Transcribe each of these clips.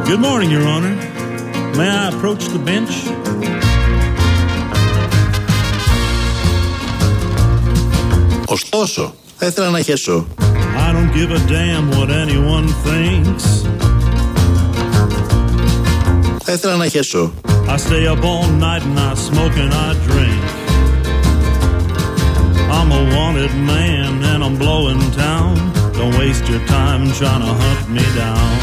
Good morning, Your Honor. May I approach the bench? Ωστόσο, θα ήθελα να χέσω. I don't give a damn what anyone thinks. Θα ήθελα να χέσω. I stay up all night and I smoke and I drink. I'm a wanted man and I'm blowing town. Don't waste your time trying to hunt me down.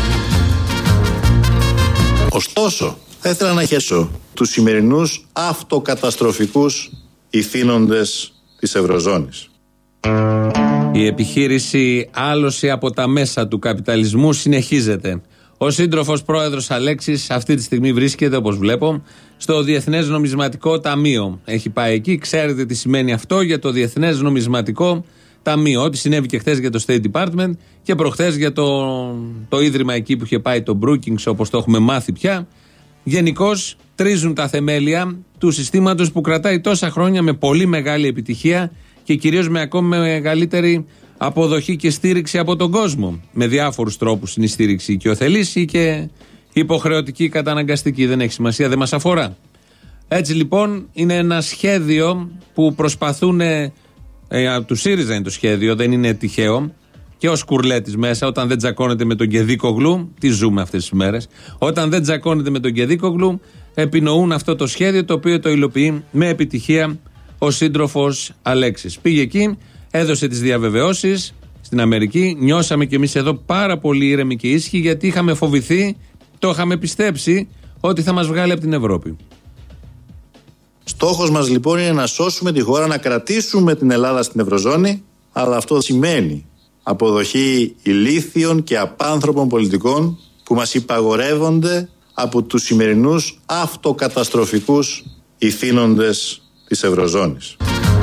Ωστόσο, θα ήθελα να χέσω τους σημερινούς αυτοκαταστροφικούς ηθήνοντες της Ευρωζώνης. Η επιχείρηση άλωση από τα μέσα του καπιταλισμού συνεχίζεται. Ο σύντροφος πρόεδρος Αλέξης αυτή τη στιγμή βρίσκεται, όπως βλέπω, στο Διεθνές Νομισματικό Ταμείο. Έχει πάει εκεί, ξέρετε τι σημαίνει αυτό για το Διεθνές Νομισματικό Ταμείο. Ό,τι συνέβη και χθες για το State Department και προχθές για το ίδρυμα εκεί που είχε πάει το Brookings, όπως το έχουμε μάθει πια. Γενικώς τρίζουν τα θεμέλια του συστήματος που κρατάει τόσα χρόνια με πολύ μεγάλη επιτυχία και κυρίως με ακόμη μεγαλύτερη αποδοχή και στήριξη από τον κόσμο. Με διάφορους τρόπους είναι η στήριξη και οθελής ή και υποχρεωτική καταναγκαστική. Δεν έχει σημασία, δεν μας αφορά. Έτσι λοιπόν είναι ένα σχέδιο που προσπαθούν. Του ΣΥΡΙΖΑ είναι το σχέδιο, δεν είναι τυχαίο. Και ο Σκουρλέτης μέσα, όταν δεν τζακώνεται με τον Κεδίκογλου, τι ζούμε αυτές τις μέρες, όταν δεν τζακώνεται με τον Κεδίκογλου, επινοούν αυτό το σχέδιο το οποίο το υλοποιεί με επιτυχία ο σύντροφος Αλέξης. Πήγε εκεί, έδωσε τις διαβεβαιώσεις στην Αμερική, νιώσαμε κι εμείς εδώ πάρα πολύ ήρεμοι και ήσυχοι γιατί είχαμε φοβηθεί, το είχαμε πιστέψει ότι θα μας βγάλει από την Ευρώπη. Στόχος μας λοιπόν είναι να σώσουμε τη χώρα, να κρατήσουμε την Ελλάδα στην Ευρωζώνη, αλλά αυτό σημαίνει αποδοχή ηλίθιων και απάνθρωπων πολιτικών που μας υπαγορεύονται από τους σημερινούς αυτοκαταστροφικούς ηθήνοντες της Ευρωζώνης.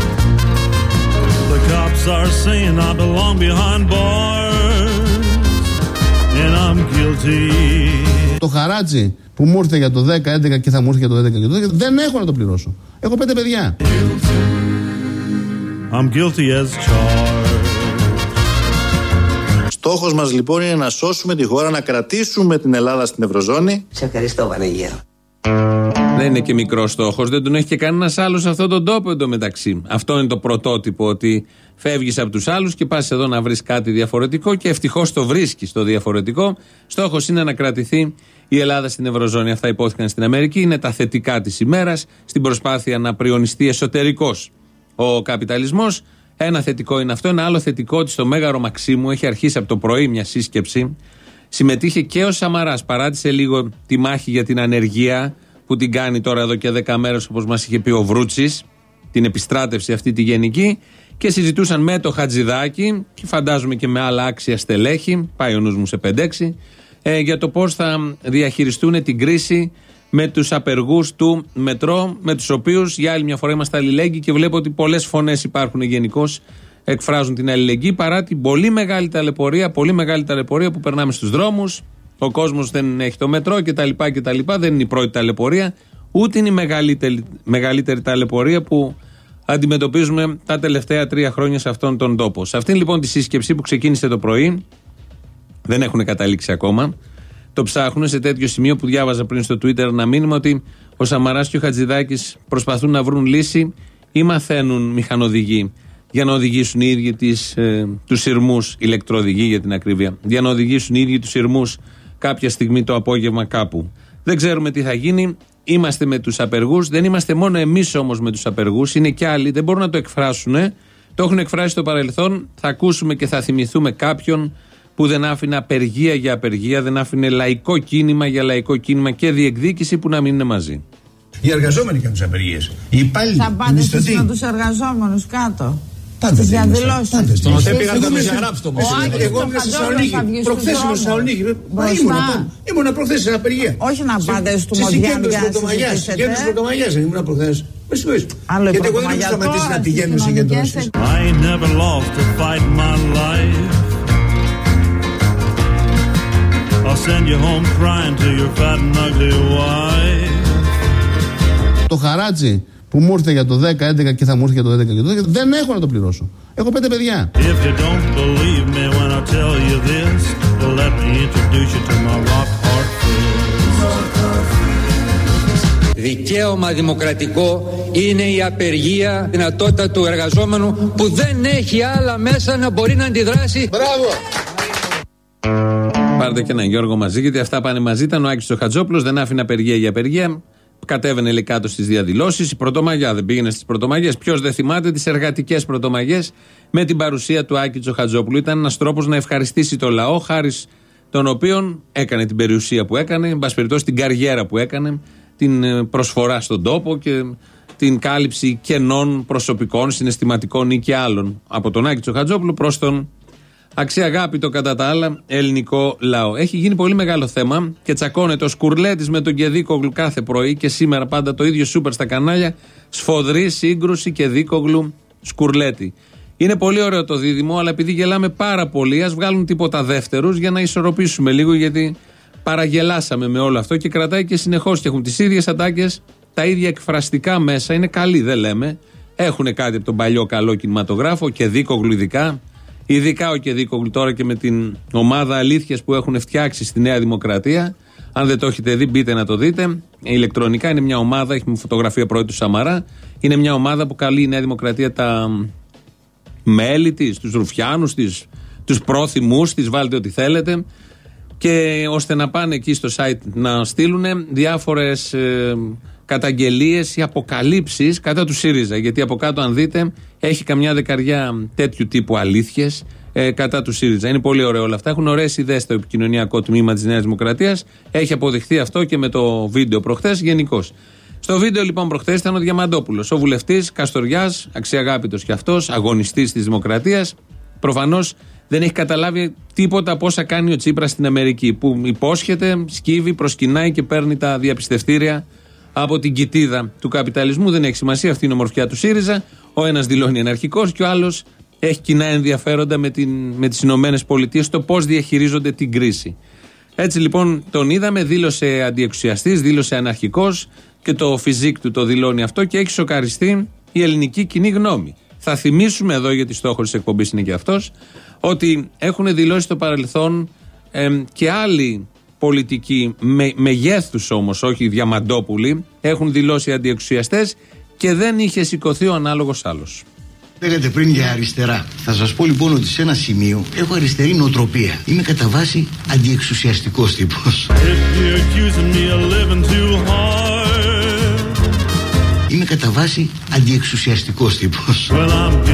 Το χαράτσι που μου ήρθε για το 10-11 και θα μου ήρθε για το 11 και το 12 δεν έχω να το πληρώσω. Έχω 5 παιδιά. I'm guilty as charged. Στόχος μας λοιπόν είναι να σώσουμε τη χώρα, να κρατήσουμε την Ελλάδα στην Ευρωζώνη. Σε ευχαριστώ, Βανεγέρο. Δεν είναι και μικρό στόχος, δεν τον έχει και κανένας άλλος σε αυτόν τον τόπο εντωμεταξύ. Αυτό είναι το πρωτότυπο, ότι φεύγεις από τους άλλους και πας εδώ να βρεις κάτι διαφορετικό και ευτυχώς το βρίσκεις το διαφορετικό. Στόχος είναι να κρατηθεί η Ελλάδα στην Ευρωζώνη. Αυτά υπόθηκαν στην Αμερική, είναι τα θετικά της ημέρας, στην προσπάθεια να πριονιστεί εσωτερικός ο καπιταλισμός. Ένα θετικό είναι αυτό. Ένα άλλο θετικό, ότι στο Μέγαρο Μαξίμου έχει αρχίσει από το πρωί μια σύσκεψη. Συμμετείχε και ο Σαμαράς, παράτησε λίγο τη μάχη για την ανεργία που την κάνει τώρα εδώ και 10 μέρες, όπως μας είχε πει ο Βρούτσης, την επιστράτευση αυτή τη γενική, και συζητούσαν με το Χατζηδάκη και φαντάζομαι και με άλλα άξια στελέχη, πάει ο νους μου σε 5-6, για το πώς θα διαχειριστούν την κρίση με τους απεργούς του μετρό, με τους οποίους για άλλη μια φορά είμαστε αλληλέγγυοι και βλέπω ότι πολλές φωνές υπάρχουν γενικώς, εκφράζουν την αλληλεγγύη παρά την πολύ μεγάλη ταλαιπωρία που περνάμε στους δρόμους. Ο κόσμος δεν έχει το μετρό κτλ. Δεν είναι η πρώτη ταλαιπωρία, ούτε είναι η μεγαλύτερη ταλαιπωρία που αντιμετωπίζουμε τα τελευταία 3 χρόνια σε αυτόν τον τόπο. Σε αυτήν λοιπόν τη σύσκεψη που ξεκίνησε το πρωί, δεν έχουν καταλήξει ακόμα. Το ψάχνουν σε τέτοιο σημείο που διάβαζα πριν στο Twitter ένα μήνυμα ότι ο Σαμαράς και ο Χατζηδάκης προσπαθούν να βρουν λύση ή μαθαίνουν μηχανοδηγοί για να οδηγήσουν οι ίδιοι τους σειρμούς, ηλεκτροοδηγοί για την ακρίβεια, για να οδηγήσουν οι ίδιοι τους σειρμούς κάποια στιγμή το απόγευμα κάπου. Δεν ξέρουμε τι θα γίνει. Είμαστε με τους απεργούς. Δεν είμαστε μόνο εμείς όμως με τους απεργούς. Είναι και άλλοι. Δεν μπορούν να το εκφράσουν. Το έχουν εκφράσει στο παρελθόν. Θα ακούσουμε και θα θυμηθούμε κάποιον που δεν άφηνε απεργία για απεργία, δεν άφηνε λαϊκό κίνημα για λαϊκό κίνημα και διεκδίκηση που να μην είναι μαζί. Οι εργαζόμενοι κάνουν τις απεργίες. Οι υπάλληλοι. Θα πάτε εσείς με τους εργαζόμενους κάτω. Στις διαδηλώσεις. Δεν πήγα να διαγράψω το μεσημέρι. Εγώ ήμουν στη Θεσσαλονίκη. Προχθές ήμουν στη Θεσσαλονίκη. Ήμουν προχθές στην απεργία. Όχι να πάτε στο Μοδιάνο για να συζητήσετε. Συγκέντρωση Πρωτομαγιάς ήμουν προχθές. Με συγχωρείς. Γιατί εγώ δεν έχω σταματήσει να πηγαίνω σε συγκέντρωση. Το χαράτσι που μου ήρθε για το 10-11 και θα μου ήρθε για το 11 και το 12 δεν έχω να το πληρώσω. Έχω 5 παιδιά. If you don't believe me when I tell you this, let me introduce you to my rock hard Δικαίωμα δημοκρατικό είναι η απεργία, δυνατότητα του εργαζόμενου που δεν έχει άλλα μέσα να μπορεί να αντιδράσει. Μπράβο! Πάρτε και έναν Γιώργο μαζί, γιατί αυτά πάνε μαζί. Ήταν ο Άκης ο Χατζόπουλος, δεν άφηνε απεργία για απεργία. Κατέβαινε λέει κάτω στις διαδηλώσεις. Η Πρωτομαγιά δεν πήγαινε στις Πρωτομαγιές. Ποιος δεν θυμάται τις εργατικές Πρωτομαγιές με την παρουσία του Άκη Τσοχατζόπουλου. Ήταν ένας τρόπος να ευχαριστήσει το λαό, χάρη τον οποίον έκανε την περιουσία που έκανε, εν πάση περιπτώσει την καριέρα που έκανε, την προσφορά στον τόπο και την κάλυψη κενών προσωπικών, συναισθηματικών ή και άλλων από τον Άκη Τσοχατζόπουλο προς τον αξιαγάπητο κατά τα άλλα ελληνικό λαό. Έχει γίνει πολύ μεγάλο θέμα και τσακώνεται ο Σκουρλέτης με τον Κεδίκογλου κάθε πρωί και σήμερα πάντα το ίδιο σούπερ στα κανάλια. Σφοδρή σύγκρουση Κεδίκογλου Σκουρλέτη. Είναι πολύ ωραίο το δίδυμο, αλλά επειδή γελάμε πάρα πολύ, ας βγάλουν τίποτα δεύτερους για να ισορροπήσουμε λίγο, γιατί παραγελάσαμε με όλο αυτό και κρατάει και συνεχώς και έχουν τις ίδιες ατάκες, τα ίδια εκφραστικά μέσα. Είναι καλοί, δεν λέμε. Έχουν κάτι από τον παλιό καλό κινηματογράφο, Κεδίκογλου ειδικά ο Κεδίκογλου τώρα και με την ομάδα αλήθειας που έχουν φτιάξει στη Νέα Δημοκρατία. Αν δεν το έχετε δει, μπείτε να το δείτε. Ηλεκτρονικά είναι μια ομάδα, έχει φωτογραφία πρώτη του Σαμαρά. Είναι μια ομάδα που καλεί η Νέα Δημοκρατία τα μέλη της, τους ρουφιάνους της, τους πρόθυμους της, βάλτε ό,τι θέλετε, και ώστε να πάνε εκεί στο site να στείλουν διάφορες καταγγελίες ή αποκαλύψεις κατά του ΣΥΡΙΖΑ. Γιατί από κάτω, αν δείτε, έχει καμιά δεκαριά τέτοιου τύπου αλήθειες κατά του ΣΥΡΙΖΑ. Είναι πολύ ωραίο όλα αυτά. Έχουν ωραίες ιδέες στο επικοινωνιακό τμήμα της Νέας Δημοκρατίας. Έχει αποδειχθεί αυτό και με το βίντεο προχθές γενικώς. Στο βίντεο λοιπόν προχθές ήταν ο Διαμαντόπουλος, ο βουλευτής Καστοριάς, αξιαγάπητος κι αυτός, αγωνιστής της Δημοκρατίας. Προφανώς δεν έχει καταλάβει τίποτα από όσα κάνει ο Τσίπρας στην Αμερική, που υπόσχεται, σκύβει, προσκυνάει και παίρνει τα διαπιστευτήρια από την κοιτίδα του καπιταλισμού. Δεν έχει σημασία, αυτή είναι η ομορφιά του ΣΥΡΙΖΑ. Ο ένας δηλώνει αναρχικός και ο άλλος έχει κοινά ενδιαφέροντα με τις Ηνωμένες Πολιτείες στο πώς διαχειρίζονται την κρίση. Έτσι λοιπόν τον είδαμε, δήλωσε αντιεξουσιαστής, δήλωσε αναρχικός και το φιζίκ του το δηλώνει αυτό και έχει σοκαριστεί η ελληνική κοινή γνώμη. Θα θυμίσουμε εδώ, γιατί στόχος της εκπομπής είναι και αυτός, ότι έχουν δηλώσει στο παρελθόν και άλλοι πολιτικοί μεγέθους όμως, όχι Διαμαντόπουλοι, έχουν δηλώσει αντιεξουσιαστές και δεν είχε σηκωθεί ο ανάλογος άλλος. Λέγατε πριν για αριστερά. Θα σας πω λοιπόν ότι σε ένα σημείο έχω αριστερή νοοτροπία. Είμαι κατά βάση αντιεξουσιαστικός τύπος. Είμαι κατά βάση αντιεξουσιαστικός τύπος. Well,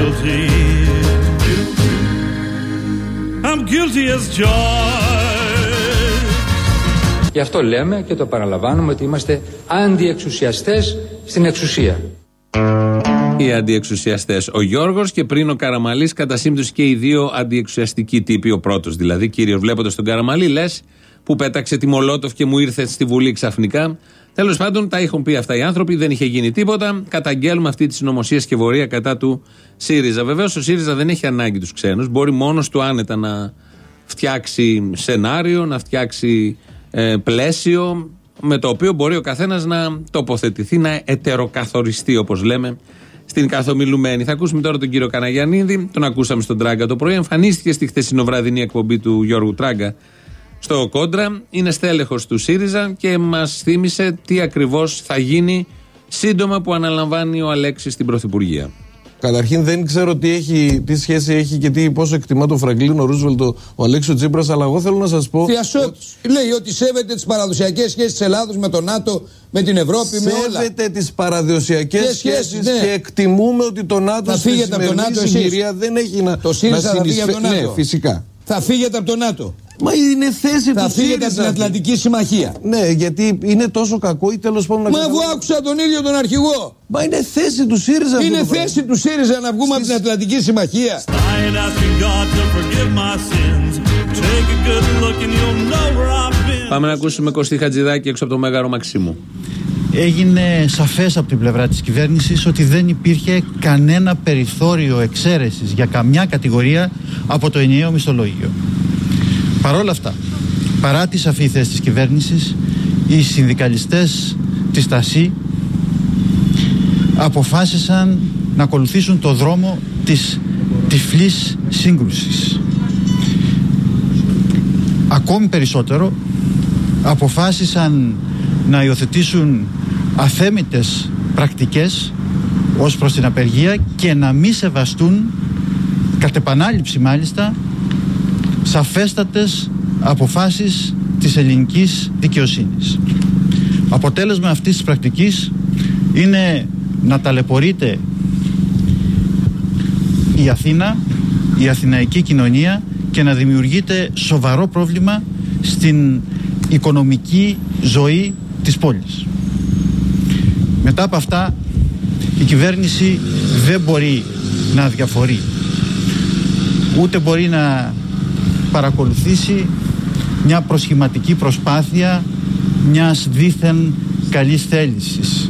I'm guilty as charged. Γι' αυτό λέμε και το παραλαμβάνουμε ότι είμαστε αντιεξουσιαστές στην εξουσία. Οι αντιεξουσιαστές. Ο Γιώργος και πριν ο Καραμαλής, κατά σύμπτωση και οι δύο αντιεξουσιαστικοί τύποι. Ο πρώτος δηλαδή, κύριος, βλέποντας τον Καραμαλή, λες που πέταξε τη Μολότοφ και μου ήρθε στη Βουλή ξαφνικά. Τέλος πάντων, τα έχουν πει αυτά οι άνθρωποι, δεν είχε γίνει τίποτα. Καταγγέλουμε αυτή τη συνωμοσία και βορεία κατά του ΣΥΡΙΖΑ. Βεβαίως, ο ΣΥΡΙΖΑ δεν έχει ανάγκη τους ξένους. Μπορεί μόνος του άνετα να φτιάξει σενάριο, να φτιάξει πλαίσιο, με το οποίο μπορεί ο καθένας να τοποθετηθεί, να ετεροκαθοριστεί, όπως λέμε στην καθομιλουμένη. Θα ακούσουμε τώρα τον κύριο Καναγιαννίδη, τον ακούσαμε στον Τράγκα το πρωί, εμφανίστηκε στη χθεσινοβραδινή εκπομπή του Γιώργου Τράγκα στο Κόντρα, είναι στέλεχος του ΣΥΡΙΖΑ και μας θύμισε τι ακριβώς θα γίνει σύντομα που αναλαμβάνει ο Αλέξης στην Πρωθυπουργία. Καταρχήν δεν ξέρω τι σχέση έχει και πόσο εκτιμά τον Φραγκλίνο Ρούσβελτ ο Αλέξης Τσίπρας, αλλά εγώ θέλω να σας πω. Λέει ότι σέβεται τις παραδοσιακές σχέσεις της Ελλάδος με τον ΝΑΤΟ, με την Ευρώπη, με όλα. Σέβεται τις παραδοσιακές σχέσεις και εκτιμούμε ότι το ΝΑΤΟ στη σημερινή συγκυρία δεν έχει να συνεισφέρει. Ναι, φυσικά. Θα φύγετε από το ΝΑΤΟ. Μα είναι θέση του ΣΥΡΙΖΑ. Θα φύγετε από την Ατλαντική Συμμαχία. Ναι, γιατί είναι τόσο κακό ή τέλος πάντων. Μα εγώ άκουσα τον ίδιο τον αρχηγό. Μα είναι θέση του ΣΥΡΙΖΑ. Είναι θέση του ΣΥΡΙΖΑ να βγούμε από την Ατλαντική Συμμαχία. Πάμε να ακούσουμε Κωστή Χατζηδάκη έξω από το Μέγαρο Μαξίμου. Έγινε σαφές από την πλευρά της κυβέρνησης ότι δεν υπήρχε κανένα περιθώριο εξαίρεσης για καμιά κατηγορία από το ενιαίο μισθολόγιο. Παρ' όλα αυτά, παρά τη σαφή θέση της κυβέρνησης, οι συνδικαλιστές της ΤΑΣΥ αποφάσισαν να ακολουθήσουν το δρόμο της τυφλής σύγκρουσης. Ακόμη περισσότερο, αποφάσισαν να υιοθετήσουν αθέμητες πρακτικές ως προς την απεργία και να μη σεβαστούν, κατ' επανάληψη μάλιστα, σαφέστατες αποφάσεις της ελληνικής δικαιοσύνης. Αποτέλεσμα αυτής της πρακτικής είναι να ταλαιπωρείται η Αθήνα, η αθηναϊκή κοινωνία, και να δημιουργείται σοβαρό πρόβλημα στην οικονομική ζωή της πόλης. Μετά από αυτά, η κυβέρνηση δεν μπορεί να αδιαφορεί, ούτε μπορεί να παρακολουθήσει μια προσχηματική προσπάθεια μιας δήθεν καλής θέλησης.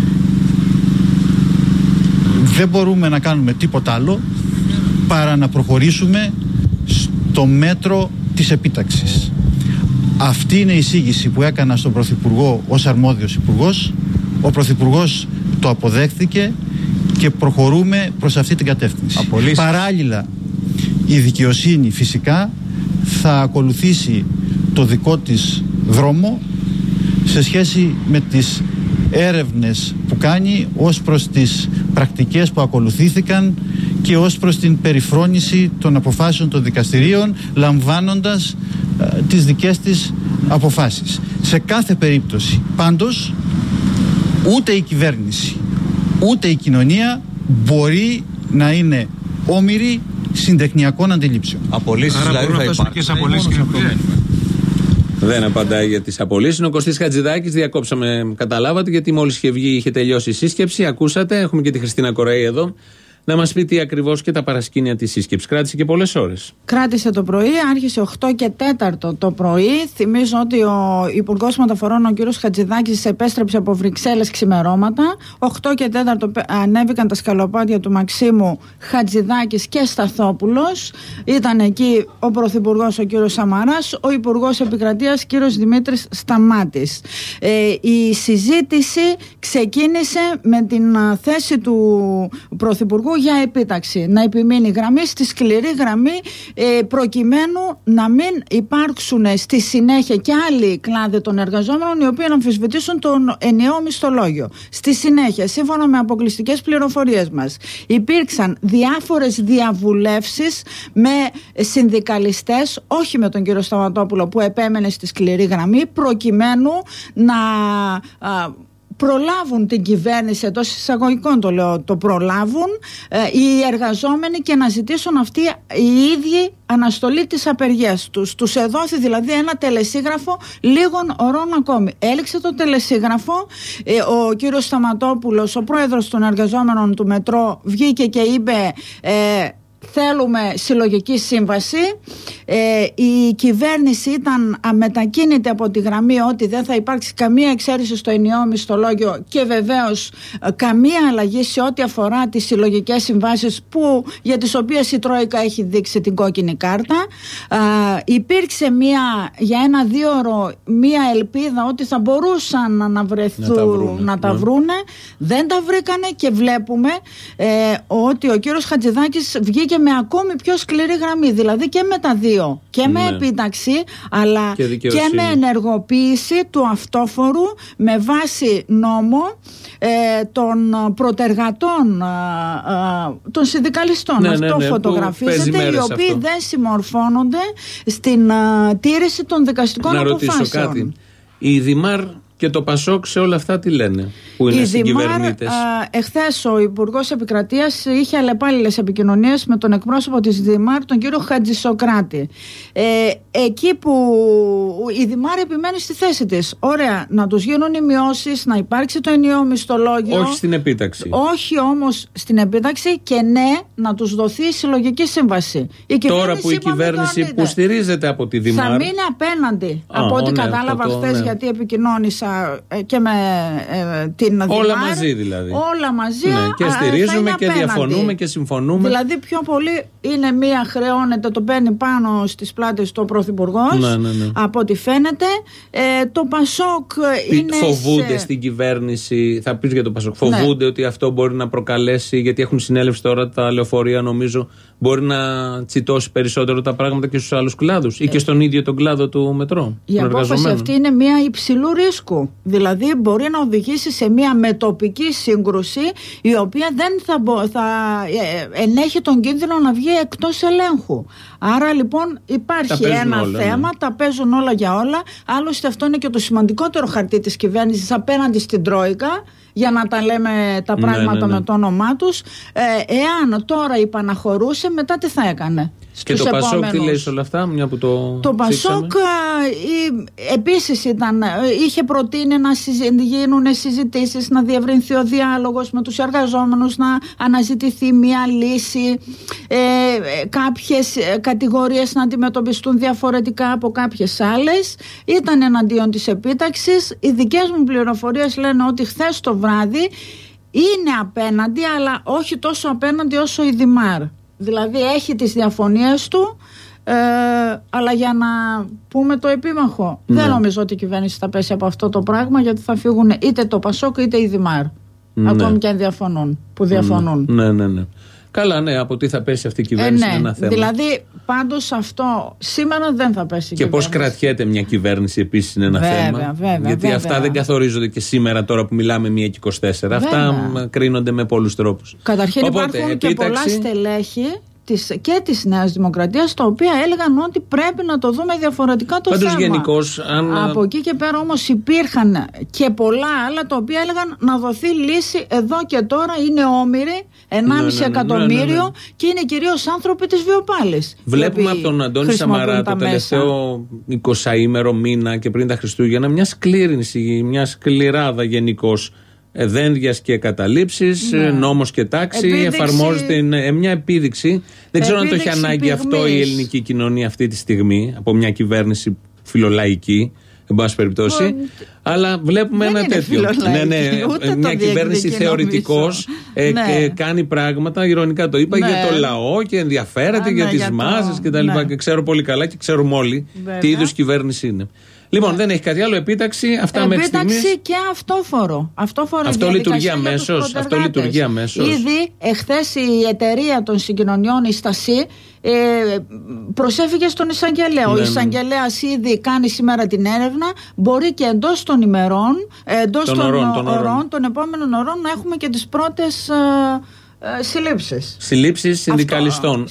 Δεν μπορούμε να κάνουμε τίποτα άλλο παρά να προχωρήσουμε στο μέτρο της επίταξης. Αυτή είναι η εισήγηση που έκανα στον Πρωθυπουργό ως αρμόδιος υπουργός. Ο Πρωθυπουργός το αποδέχθηκε και προχωρούμε προς αυτή την κατεύθυνση. Παράλληλα, η δικαιοσύνη φυσικά θα ακολουθήσει το δικό της δρόμο σε σχέση με τις έρευνες που κάνει ως προς τις πρακτικές που ακολουθήθηκαν και ως προς την περιφρόνηση των αποφάσεων των δικαστηρίων, λαμβάνοντας τις δικές της αποφάσεις. Σε κάθε περίπτωση πάντως ούτε η κυβέρνηση ούτε η κοινωνία μπορεί να είναι όμηρη συντεχνιακών αντιλήψεων. Απολύσεις δηλαδή θα υπάρχουν. Δεν απαντάει για τις απολύσεις. Ο Κωστής Χατζηδάκης, διακόψαμε, καταλάβατε, γιατί μόλις είχε βγει, είχε τελειώσει η σύσκεψη. Ακούσατε, έχουμε και τη Χριστίνα Κοραή εδώ, να μας πει τι ακριβώς και τα παρασκήνια της σύσκεψης. Κράτησε και πολλές ώρες. Κράτησε το πρωί, άρχισε 8 και 4 το πρωί. Θυμίζω ότι ο Υπουργός Μεταφορών, ο κ. Χατζηδάκης, επέστρεψε από Βρυξέλλες ξημερώματα. 8 και 4 ανέβηκαν τα σκαλοπάτια του Μαξίμου Χατζηδάκης και Σταθόπουλος. Ήταν εκεί ο Πρωθυπουργός, ο κ. Σαμαράς, ο Υπουργός Επικρατείας, κ. Δημήτρης Σταμάτης. Η συζήτηση ξεκίνησε με την θέση του Πρωθυπουργού για επίταξη. Να επιμείνει γραμμή στη σκληρή γραμμή, προκειμένου να μην υπάρξουν στη συνέχεια και άλλοι κλάδοι των εργαζόμενων οι οποίοι να αμφισβητήσουν τον ενιαίο μισθολόγιο. Στη συνέχεια, σύμφωνα με αποκλειστικές πληροφορίες μας, υπήρξαν διάφορες διαβουλεύσεις με συνδικαλιστές, όχι με τον κύριο Σταματόπουλο που επέμενε στη σκληρή γραμμή, προκειμένου να προλάβουν την κυβέρνηση, εντός εισαγωγικών το λέω, το προλάβουν οι εργαζόμενοι και να ζητήσουν αυτοί οι ίδιοι αναστολή της απεργίας τους. Τους εδόθη δηλαδή ένα τελεσίγραφο λίγων ωρών ακόμη. Έληξε το τελεσίγραφο, ο κύριος Σταματόπουλος, ο πρόεδρος των εργαζόμενων του Μετρό, βγήκε και είπε θέλουμε συλλογική σύμβαση. Η κυβέρνηση ήταν αμετακίνητη από τη γραμμή ότι δεν θα υπάρξει καμία εξαίρεση στο ενιαίο μισθολόγιο και βεβαίως καμία αλλαγή σε ό,τι αφορά τις συλλογικές συμβάσεις για τις οποίες η Τρόικα έχει δείξει την κόκκινη κάρτα. Υπήρξε για 1-2 ώρο μία ελπίδα ότι θα μπορούσαν να βρεθούν, να τα βρούνε. Δεν τα βρήκανε και βλέπουμε ότι ο κύριος Χατζηδάκης βγήκε με ακόμη πιο σκληρή γραμμή, δηλαδή και με τα δύο, και με επίταξη αλλά και με ενεργοποίηση του αυτόφορου με βάση νόμο των προτεργατών, των συνδικαλιστών. Αυτό φωτογραφίζεται, οι οποίοι δεν συμμορφώνονται στην τήρηση των δικαστικών αποφάσεων. Να ρωτήσω κάτι. Η Δημάρ και το Πασόκ σε όλα αυτά τι λένε, που είναι συγκυβερνήτες? Εχθές ο Υπουργός Επικρατείας είχε αλλεπάλληλες επικοινωνίες με τον εκπρόσωπο της Δημάρ, τον κύριο Χατζησοκράτη. Εκεί που η Δημάρ επιμένει στη θέση της. Ωραία, να τους γίνουν οι μειώσεις, να υπάρξει το ενιαίο μισθολόγιο. Όχι στην επίταξη. Όχι όμως στην επίταξη, και ναι, να τους δοθεί η συλλογική σύμβαση. Τώρα που η κυβέρνηση που στηρίζεται από τη Δημάρ θα μείνει απέναντι, από ό,τι κατάλαβα χθες, γιατί επικοινώνησα και με τη στην Δημάρ. Όλα μαζί δηλαδή. Όλα μαζί. Ναι, και στηρίζουμε και διαφωνούμε και συμφωνούμε. Δηλαδή πιο πολύ είναι μία χρεώνεται, το παίρνει πάνω στις πλάτες του Πρωθυπουργός, ναι. από ό,τι φαίνεται. Το Πασόκ είναι. Φοβούνται στην κυβέρνηση, θα πεις για το Πασόκ, φοβούνται ότι αυτό μπορεί να προκαλέσει, γιατί έχουν συνέλευση τώρα τα λεωφορεία, νομίζω, μπορεί να τσιτώσει περισσότερο τα πράγματα και στους άλλους κλάδους ή και στον ίδιο τον κλάδο του μετρό. Η απόφαση αυτή είναι μία υψηλού ρίσκου. Δηλαδή μπορεί να οδηγήσει σε μία μετοπική σύγκρουση, η οποία δεν θα ενέχει τον κίνδυνο να βγει εκτός ελέγχου. Άρα λοιπόν υπάρχει ένα όλα, θέμα, τα παίζουν όλα για όλα. Άλλωστε αυτό είναι και το σημαντικότερο χαρτί της κυβέρνησης απέναντι στην Τρόικα, για να τα λέμε τα πράγματα με το όνομά τους. Εάν τώρα υπαναχωρούσε, μετά τι θα έκανε? Και το Πασόκ τι λέει σε όλα αυτά, μια που το Πασόκ επίσης είχε προτείνει να γίνουν συζητήσεις, να διευρυνθεί ο διάλογος με τους εργαζόμενους, να αναζητηθεί μια λύση, κάποιες κατηγορίες να αντιμετωπιστούν διαφορετικά από κάποιες άλλες. Ήταν εναντίον της επίταξης. Οι δικές μου πληροφορίες λένε ότι χθες το βράδυ είναι απέναντι, αλλά όχι τόσο απέναντι όσο η Δημάρ. Δηλαδή έχει τις διαφωνίες του, αλλά για να πούμε το επίμαχο, δεν νομίζω ότι η κυβέρνηση θα πέσει από αυτό το πράγμα, γιατί θα φύγουν είτε το Πασόκ είτε η Δημάρ, ακόμη και αν διαφωνούν. Ναι. Καλά, ναι, από τι θα πέσει αυτή η κυβέρνηση είναι ένα θέμα. Δηλαδή, πάντως αυτό σήμερα δεν θα πέσει. Και πώς κρατιέται μια κυβέρνηση επίσης είναι ένα θέμα. Γιατί αυτά δεν καθορίζονται και σήμερα, τώρα που μιλάμε 1 και 24. Αυτά κρίνονται με πολλούς τρόπους. Καταρχήν υπάρχουν και πολλά στελέχη και της Νέας Δημοκρατίας, τα οποία έλεγαν ότι πρέπει να το δούμε διαφορετικά το θέμα. Γενικώς, από εκεί και πέρα όμως υπήρχαν και πολλά άλλα τα οποία έλεγαν να δοθεί λύση εδώ και τώρα. Είναι όμηροι, 1,5 εκατομμύριο και είναι κυρίως άνθρωποι της Βιοπάλης. Βλέπουμε από τον Αντώνη Σαμαρά το τελευταίο 20ήμερο μήνα και πριν τα Χριστούγεννα μια σκλήρινση, μια σκληράδα γενικώς. Δένδιας και καταλήψεις, νόμος και τάξη, εφαρμόζεται μια επίδειξη. Δεν ξέρω αν το έχει ανάγκη αυτό η ελληνική κοινωνία αυτή τη στιγμή, από μια κυβέρνηση φιλολαϊκή, εν πάση περιπτώσει. Αλλά βλέπουμε ένα τέτοιο. Μια κυβέρνηση θεωρητικώς κάνει πράγματα, ηρωνικά το είπα, για το λαό και ενδιαφέρεται για τις μάζες κτλ. Και ξέρω πολύ καλά και ξέρουμε όλοι τι είδους κυβέρνηση είναι. Λοιπόν, δεν έχει κάτι άλλο. Επίταξη, αυτά μέχρι στιγμής. Επίταξη και αυτόφορο. Αυτό λειτουργεί αμέσως. Ήδη εχθές η εταιρεία των συγκοινωνιών, η Στασί, προσέφηκε στον εισαγγελέα. Ο εισαγγελέας ήδη κάνει σήμερα την έρευνα. Μπορεί και εντός των ημερών, εντός των ωρών, των επόμενων ωρών, να έχουμε και τις πρώτες συλλήψεις συνδικαλιστών.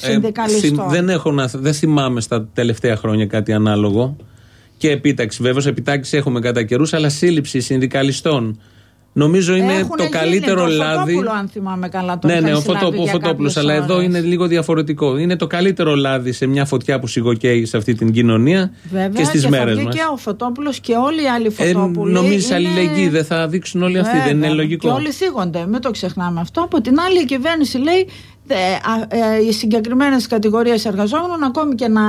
Δεν θυμάμαι στα τελευταία χρόνια κάτι ανάλογο. Και επίταξη, βέβαια, επιτάξη έχουμε κατά καιρούς, αλλά σύλληψη συνδικαλιστών. Νομίζω είναι το καλύτερο λάδι. Φωτόπουλο, αν θυμάμαι καλά. Ο Φωτόπουλος, αλλά εδώ είναι λίγο διαφορετικό. Είναι το καλύτερο λάδι σε μια φωτιά που σιγοκαίει σε αυτή την κοινωνία. Βέβαια, και στις μέρες μας. Και ο Φωτόπουλος και όλοι οι άλλοι Φωτόπουλοι. Νομίζεις αλληλεγγύη δεν θα δείξουν όλοι αυτοί? Δεν είναι λογικό? Και όλοι θίγονται, μην το ξεχνάμε αυτό. Από την άλλη, η κυβέρνηση λέει οι συγκεκριμένες κατηγορίες εργαζόμενων, ακόμη και να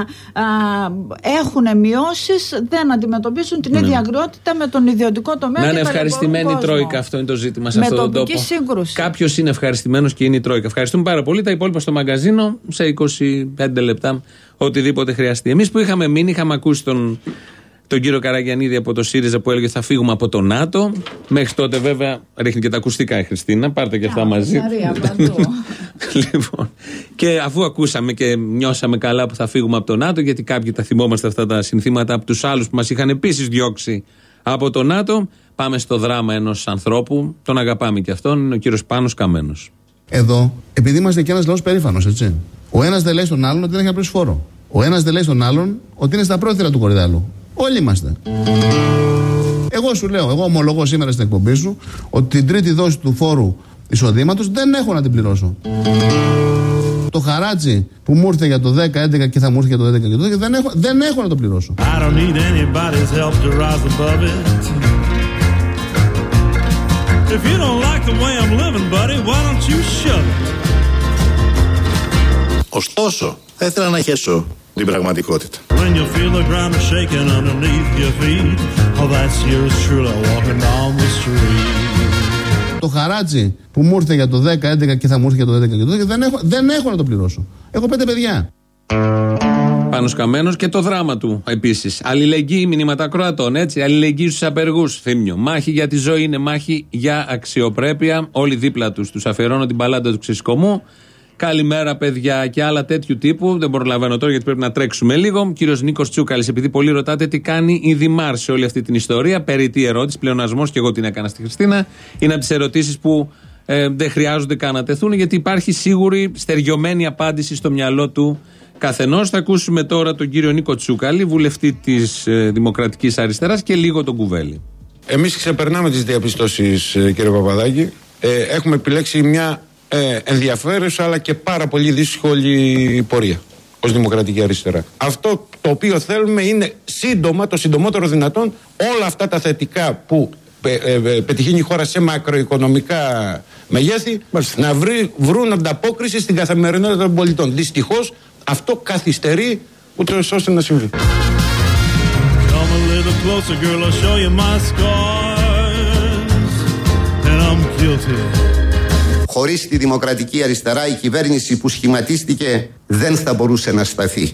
έχουν μειώσεις, δεν αντιμετωπίσουν την ίδια αγριότητα με τον ιδιωτικό τομέα. Να είναι ευχαριστημένη η Τρόικα, αυτό είναι το ζήτημα σε αυτόν τον τόπο. Κάποιος είναι ευχαριστημένος και είναι η Τρόικα. Ευχαριστούμε πάρα πολύ. Τα υπόλοιπα στο μαγκαζίνο σε 25 λεπτά, οτιδήποτε χρειαστεί. Εμείς που είχαμε μείνει, είχαμε ακούσει τον κύριο Καραγιαννίδη από το ΣΥΡΙΖΑ που έλεγε θα φύγουμε από το ΝΑΤΟ. Μέχρι τότε βέβαια ρίχνει και τα ακουστικά η Χριστίνα. Πάρτε και αυτά μαζί. Λοιπόν, και αφού ακούσαμε και νιώσαμε καλά που θα φύγουμε από το ΝΑΤΟ, γιατί κάποιοι τα θυμόμαστε αυτά τα συνθήματα από τους άλλους που μας είχαν επίσης διώξει από το ΝΑΤΟ, πάμε στο δράμα ενός ανθρώπου. Τον αγαπάμε και αυτόν, είναι ο κύριος Πάνος Καμένος. Εδώ, επειδή είμαστε και ένας λαός περήφανος, έτσι. Ο ένας δεν λέει στον άλλον ότι δεν έχει απλώς φόρο. Ο ένας δεν λέει στον άλλον ότι είναι στα πρόθυρα του κορυδάλου. Όλοι είμαστε. Εγώ σου λέω, εγώ ομολογώ σήμερα στην εκπομπή σου ότι την τρίτη δόση του φόρου εισοδήματος δεν έχω να την πληρώσω. Το χαράτσι που μου ήρθε για το 10-11 και θα μου ήρθε για το 11 και το 12 δεν έχω να το πληρώσω. Ωστόσο, θα ήθελα να χέσω την πραγματικότητα. When you feel the ground is shaking underneath your feet, oh, that's yours truly walking down the street. Το χαράτσι που μου ήρθε για το 10-11 και θα μου ήρθε για το 11 και το 12 δεν έχω να το πληρώσω. Έχω 5 παιδιά. Πάνος Καμένος και το δράμα του επίσης. Αλληλεγγύη, μηνύματα ακροατών, έτσι. Αλληλεγγύη στους απεργούς, Θύμιο. Μάχη για τη ζωή είναι μάχη για αξιοπρέπεια. Όλοι δίπλα τους αφιερώνω την παλάντα του Ξεσκομού. Καλημέρα, παιδιά, και άλλα τέτοιου τύπου. Δεν προλαβαίνω τώρα γιατί πρέπει να τρέξουμε λίγο. Κύριος Νίκος Τσούκαλης, επειδή πολλοί ρωτάτε τι κάνει η Δημάρ σε όλη αυτή την ιστορία. Περιττή ερώτηση, πλεονασμός, και εγώ την έκανα στη Χριστίνα. Είναι από τις ερωτήσεις που δεν χρειάζονται καν να τεθούν, γιατί υπάρχει σίγουρη στεριωμένη απάντηση στο μυαλό του καθενός. Θα ακούσουμε τώρα τον κύριο Νίκο Τσούκαλη, βουλευτή της Δημοκρατικής Αριστεράς, και λίγο τον Κουβέλη. Εμείς ξεπερνάμε τις διαπιστώσεις, κύριε Παπαδάκη. Έχουμε επιλέξει μια ενδιαφέρουσα αλλά και πάρα πολύ δύσκολη πορεία ως Δημοκρατική Αριστερά. Αυτό το οποίο θέλουμε είναι σύντομα, το συντομότερο δυνατόν, όλα αυτά τα θετικά που πετυχαίνει η χώρα σε μακροοικονομικά μεγέθη να βρουν ανταπόκριση στην καθημερινότητα των πολιτών. Δυστυχώς αυτό καθυστερεί ούτως ώστε να συμβεί. Χωρίς τη Δημοκρατική Αριστερά η κυβέρνηση που σχηματίστηκε δεν θα μπορούσε να σταθεί.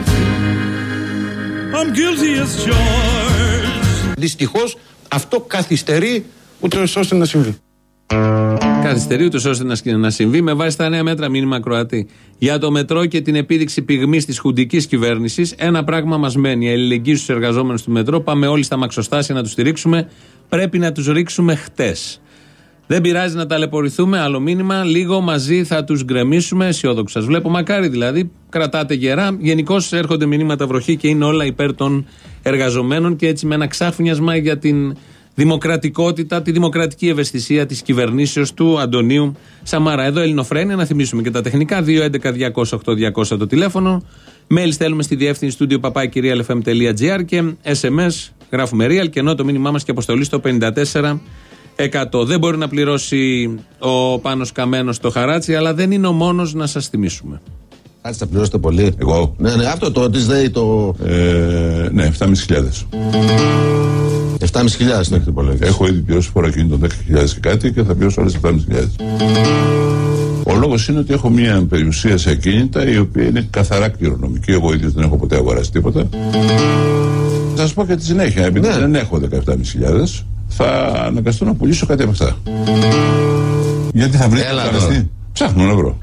Δυστυχώς αυτό καθυστερεί ούτως ώστε να συμβεί. Καθυστερεί ούτως ώστε να συμβεί με βάση τα νέα μέτρα, μήνυμα Κροατή. Για το μετρό και την επίδειξη πυγμής της χουντικής κυβέρνησης, ένα πράγμα μας μένει. Η αλληλεγγύη στους εργαζόμενους του μετρό. Πάμε όλοι στα μαξοστάσια να τους στηρίξουμε. Πρέπει να τους ρίξουμε χτες. Δεν πειράζει να ταλαιπωρηθούμε, άλλο μήνυμα. Λίγο μαζί θα τους γκρεμίσουμε. Αισιόδοξο σας βλέπω. Μακάρι δηλαδή. Κρατάτε γερά. Γενικώς έρχονται μηνύματα βροχή και είναι όλα υπέρ των εργαζομένων, και έτσι με ένα ξάφνιασμα για την δημοκρατικότητα, τη δημοκρατική ευαισθησία της κυβερνήσεως του Αντωνίου Σαμαρά. Εδώ Ελληνοφρένεια, να θυμίσουμε και τα τεχνικά. 2.11.208.200 το τηλέφωνο. Mail στέλνουμε στη διεύθυνση studio@realfm.gr και SMS γράφουμε real, και ενώ το μήνυμά μας και αποστολή στο 54%. Δεν μπορεί να πληρώσει ο Πάνος Καμένος το χαράτσι, αλλά δεν είναι ο μόνος, να σας θυμίσουμε. Χάρη, θα πληρώσετε πολύ. Εγώ. Ναι, αυτό το της ΔΕΗ το. Ναι, 7.500. 7.500. Ναι, έχω ήδη πληρώσει φοροκίνητο 10.000 και κάτι και θα πληρώσω άλλες 7.500. Ο λόγος είναι ότι έχω μια περιουσία σε ακίνητα η οποία είναι καθαρά κληρονομική. Εγώ ίδιος δεν έχω ποτέ αγοράσει τίποτα. Θα σας πω και τη συνέχεια, επειδή δεν έχω 17.500, θα αναγκαστώ να πουλήσω κάτι από αυτά. Γιατί θα βρείτε αγοραστή? Ψάχνω να βρω.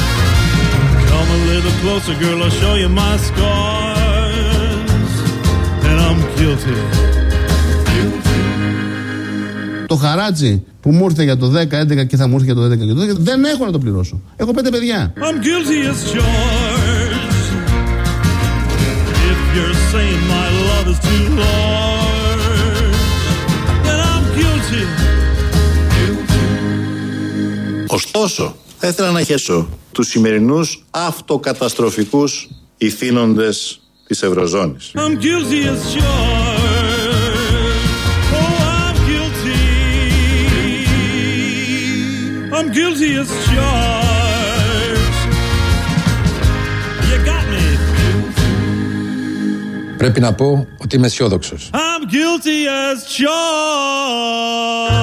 Το χαράτσι που μου ήρθε για το 10-11 και θα μου ήρθε για το 11 και το 12 δεν έχω να το πληρώσω. Έχω 5 παιδιά. I'm guilty as charged. If you're saying my love is too large, then I'm guilty. Ωστόσο, θα ήθελα να χέσω τους σημερινούς αυτοκαταστροφικούς ηθήνοντες της Ευρωζώνης. I'm guilty as charged. I'm guilty as charged. You got me. Πρέπει να πω ότι είμαι αισιόδοξος. I'm guilty as charged.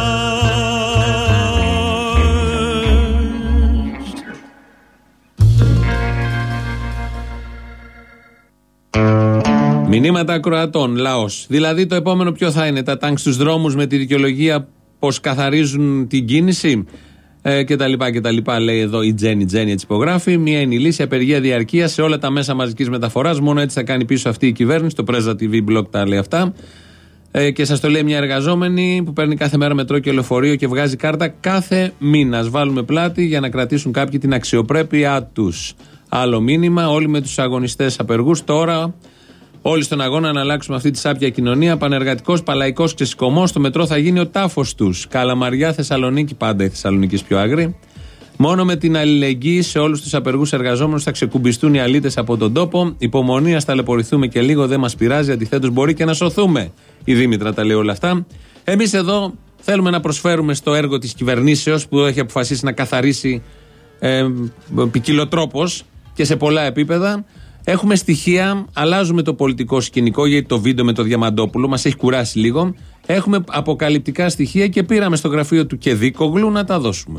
Μηνύματα ακροατών, λαός. Δηλαδή το επόμενο ποιο θα είναι? Τα τάγκ στους δρόμους με τη δικαιολογία πως καθαρίζουν την κίνηση? Και τα λοιπά, λέει εδώ η Τζέννη, έτσι υπογράφει. Μία είναι η λύση: απεργία διαρκείας σε όλα τα μέσα μαζικής μεταφοράς. Μόνο έτσι θα κάνει πίσω αυτή η κυβέρνηση. Το Preza TV Blog τα λέει αυτά. Και σας το λέει μια εργαζόμενη που παίρνει κάθε μέρα μετρό και λεωφορείο και βγάζει κάρτα κάθε μήνα. Ας βάλουμε πλάτη για να κρατήσουν κάποιοι την αξιοπρέπειά τους. Άλλο μήνυμα: όλοι με τους αγωνιστές απεργούς τώρα. Όλοι στον αγώνα να αλλάξουμε αυτή τη σάπια κοινωνία. Πανεργατικός, παλαϊκός και σκομός. Το μετρό θα γίνει ο τάφος τους. Καλαμαριά, Θεσσαλονίκη, πάντα η Θεσσαλονίκη πιο άγρη. Μόνο με την αλληλεγγύη σε όλους τους απεργούς εργαζόμενους θα ξεκουμπιστούν οι αλήτες από τον τόπο. Υπομονή, ας ταλαιπωρηθούμε και λίγο, δεν μας πειράζει. Αντιθέτως, μπορεί και να σωθούμε. Η Δήμητρα τα λέει όλα αυτά. Εμείς εδώ θέλουμε να προσφέρουμε στο έργο της κυβερνήσεως που έχει αποφασίσει να καθαρίσει ποικιλοτρόπως και σε πολλά επίπεδα. Έχουμε στοιχεία, αλλάζουμε το πολιτικό σκηνικό, γιατί το βίντεο με το Διαμαντόπουλο μας έχει κουράσει λίγο. Έχουμε αποκαλυπτικά στοιχεία και πήραμε στο γραφείο του Κεδίκογλου να τα δώσουμε.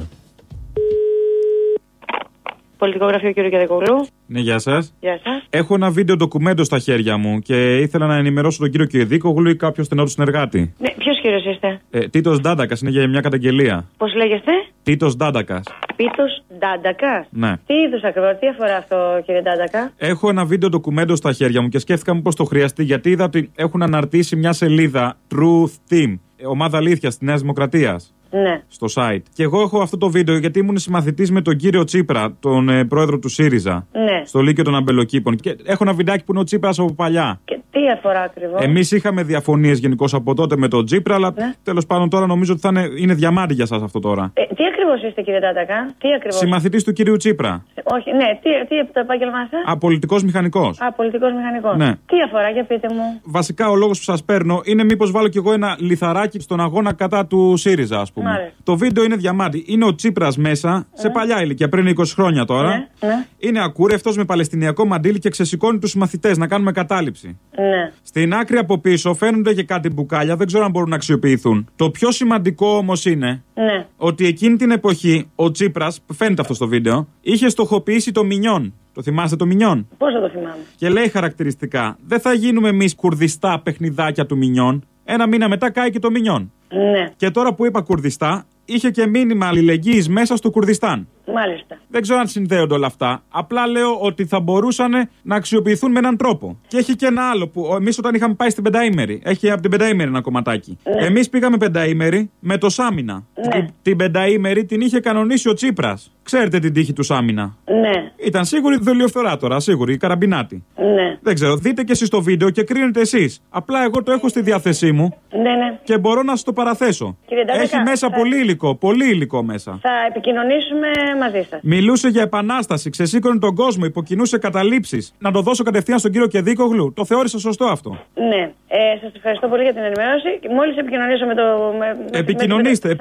Πολιτικό γραφείο, κύριο Κεδίκογλου. Ναι, γεια σας. Γεια σας. Έχω ένα βίντεο ντοκουμέντο στα χέρια μου και ήθελα να ενημερώσω τον κύριο Κεδίκογλου ή κάποιο στενό του συνεργάτη. Ναι, ποιος κύριος είστε? Τίτος Ντάντακας, είναι για μια καταγγελία. Πώς λέγεστε? Τίτος Ντάντακας. Τίτος Ντάντακας. Ναι. Τι είδους ακριβώς, τι αφορά αυτό, κύριε Ντάντακα? Έχω ένα βίντεο ντοκουμέντο στα χέρια μου και σκέφτηκα μήπως το χρειαστεί, γιατί είδα ότι έχουν αναρτήσει μια σελίδα Truth Team, ομάδα αλήθειας της Νέας Δημοκρατίας. Ναι. Στο site. Και εγώ έχω αυτό το βίντεο γιατί ήμουν συμμαθητής με τον κύριο Τσίπρα, τον πρόεδρο του ΣΥΡΙΖΑ. Ναι. Στο Λύκειο των Αμπελοκήπων. Και έχω ένα βιντεάκι που είναι ο Τσίπρας από παλιά. Και τι αφορά ακριβώς? Εμείς είχαμε διαφωνίες γενικώς από τότε με τον Τσίπρα, αλλά τέλος πάντων τώρα νομίζω ότι είναι διαμάντι για σας αυτό τώρα. Τι ακριβώς είστε, κύριε Ντάντακα? Τι ακριβώς? Συμμαθητής του κύριου Τσίπρα. Όχι, ναι, τι το επάγγελμά σας? Πολιτικός μηχανικός. Πολιτικός μηχανικός. Ναι. Τι αφορά, για πείτε μου. Βασικά ο λόγος που σας παίρνω είναι μήπως βάλω κι εγώ ένα λιθαράκι στον αγώνα κατά του ΣΥΡΙΖΑ, ας πούμε. Μάλιστα. Το βίντεο είναι διαμάντι. Είναι ο Τσίπρας μέσα, σε παλιά ηλικία, πριν 20 χρόνια τώρα. Ναι. Είναι ακούρευτος με παλαιστινιακό μαντίλι και ξεσηκώνει τους συμμαθητές να κάνουμε κατάληψη. Ναι. Στην άκρη από πίσω φαίνονται και κάτι μπουκάλια, δεν ξέρω αν μπορούν να αξιοποιηθούν. Το πιο σημαντικό όμως είναι ότι εκείνη την εποχή ο Τσίπρας, φαίνεται αυτό στο βίντεο, είχε στοχοποιήσει το Μινιόν. Το θυμάστε το Μινιόν? Πώς θα το θυμάμαι? Και λέει χαρακτηριστικά: δεν θα γίνουμε εμείς κουρδιστά παιχνιδάκια του Μινιόν. Ένα μήνα μετά κάει και το Μινιόν. Ναι. Και τώρα που είπα Κουρδιστά, είχε και μήνυμα αλληλεγγύης μέσα στο Κουρδιστάν. Μάλιστα. Δεν ξέρω αν συνδέονται όλα αυτά. Απλά λέω ότι θα μπορούσαν να αξιοποιηθούν με έναν τρόπο. Και έχει και ένα άλλο που εμείς όταν είχαμε πάει στην Πενταήμερη, έχει από την Πενταήμερη ένα κομματάκι. Ναι. Εμείς πήγαμε Πενταήμερη με το Σάμινα. Ναι. Την Πενταήμερη την είχε κανονίσει ο Τσίπρας. Ξέρετε την τύχη του Σάμινα? Ναι. Ήταν σίγουρη δολιοφθορά τώρα, σίγουρη, καραμπινάτη. Ναι. Δεν ξέρω, δείτε και εσείς το βίντεο και κρίνετε εσείς. Απλά εγώ το έχω στη διάθεσή μου. Ναι. Και μπορώ να σας το παραθέσω. Έχει μέσα πολύ υλικό μέσα. Θα επικοινωνήσουμε μαζί σας. Μιλούσε για επανάσταση, ξεσήκωνε τον κόσμο, υποκινούσε καταλήψεις. Να το δώσω κατευθείαν στον κύριο Κεδίκογλου. Το θεώρησα σωστό αυτό. Ναι. Σας ευχαριστώ πολύ για την ενημέρωση. Μόλις επικοινωνήσω με το. Επικοινωνήστε.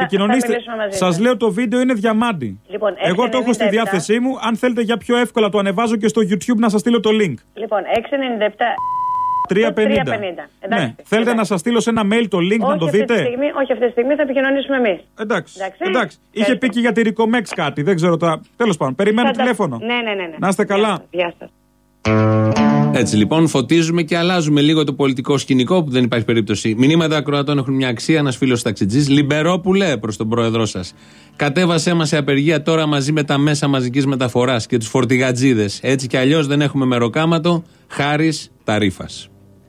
Σας λέω το βίντεο είναι διαμάντι. Λοιπόν, εγώ το έχω στη διάθεσή μου. Αν θέλετε για πιο εύκολα το ανεβάζω και στο YouTube να σας στείλω το link. Λοιπόν, 697. 350. Ναι. Θέλετε να σας στείλω σε ένα mail το link να το δείτε? Όχι, αυτή τη στιγμή θα επικοινωνήσουμε εμείς. Εντάξει. Είχε πει και για τη Ρικομέξ κάτι, δεν ξέρω τώρα. Τέλος πάντων, περιμένω τηλέφωνο. Ναι. Να είστε καλά. Γεια σας. Έτσι λοιπόν, φωτίζουμε και αλλάζουμε λίγο το πολιτικό σκηνικό που δεν υπάρχει περίπτωση. Μηνύματα ακροατών έχουν μια αξία. Ένας φίλος ταξιτζής, Λιμπερόπουλε, προς τον πρόεδρό σας. Κατέβασέ μας σε απεργία τώρα μαζί με τα μέσα μαζικής μεταφοράς και τους φορτηγατζίδες. Έτσι κι αλλιώς δεν έχουμε μεροκάματο. Χάρης Ταρίφας.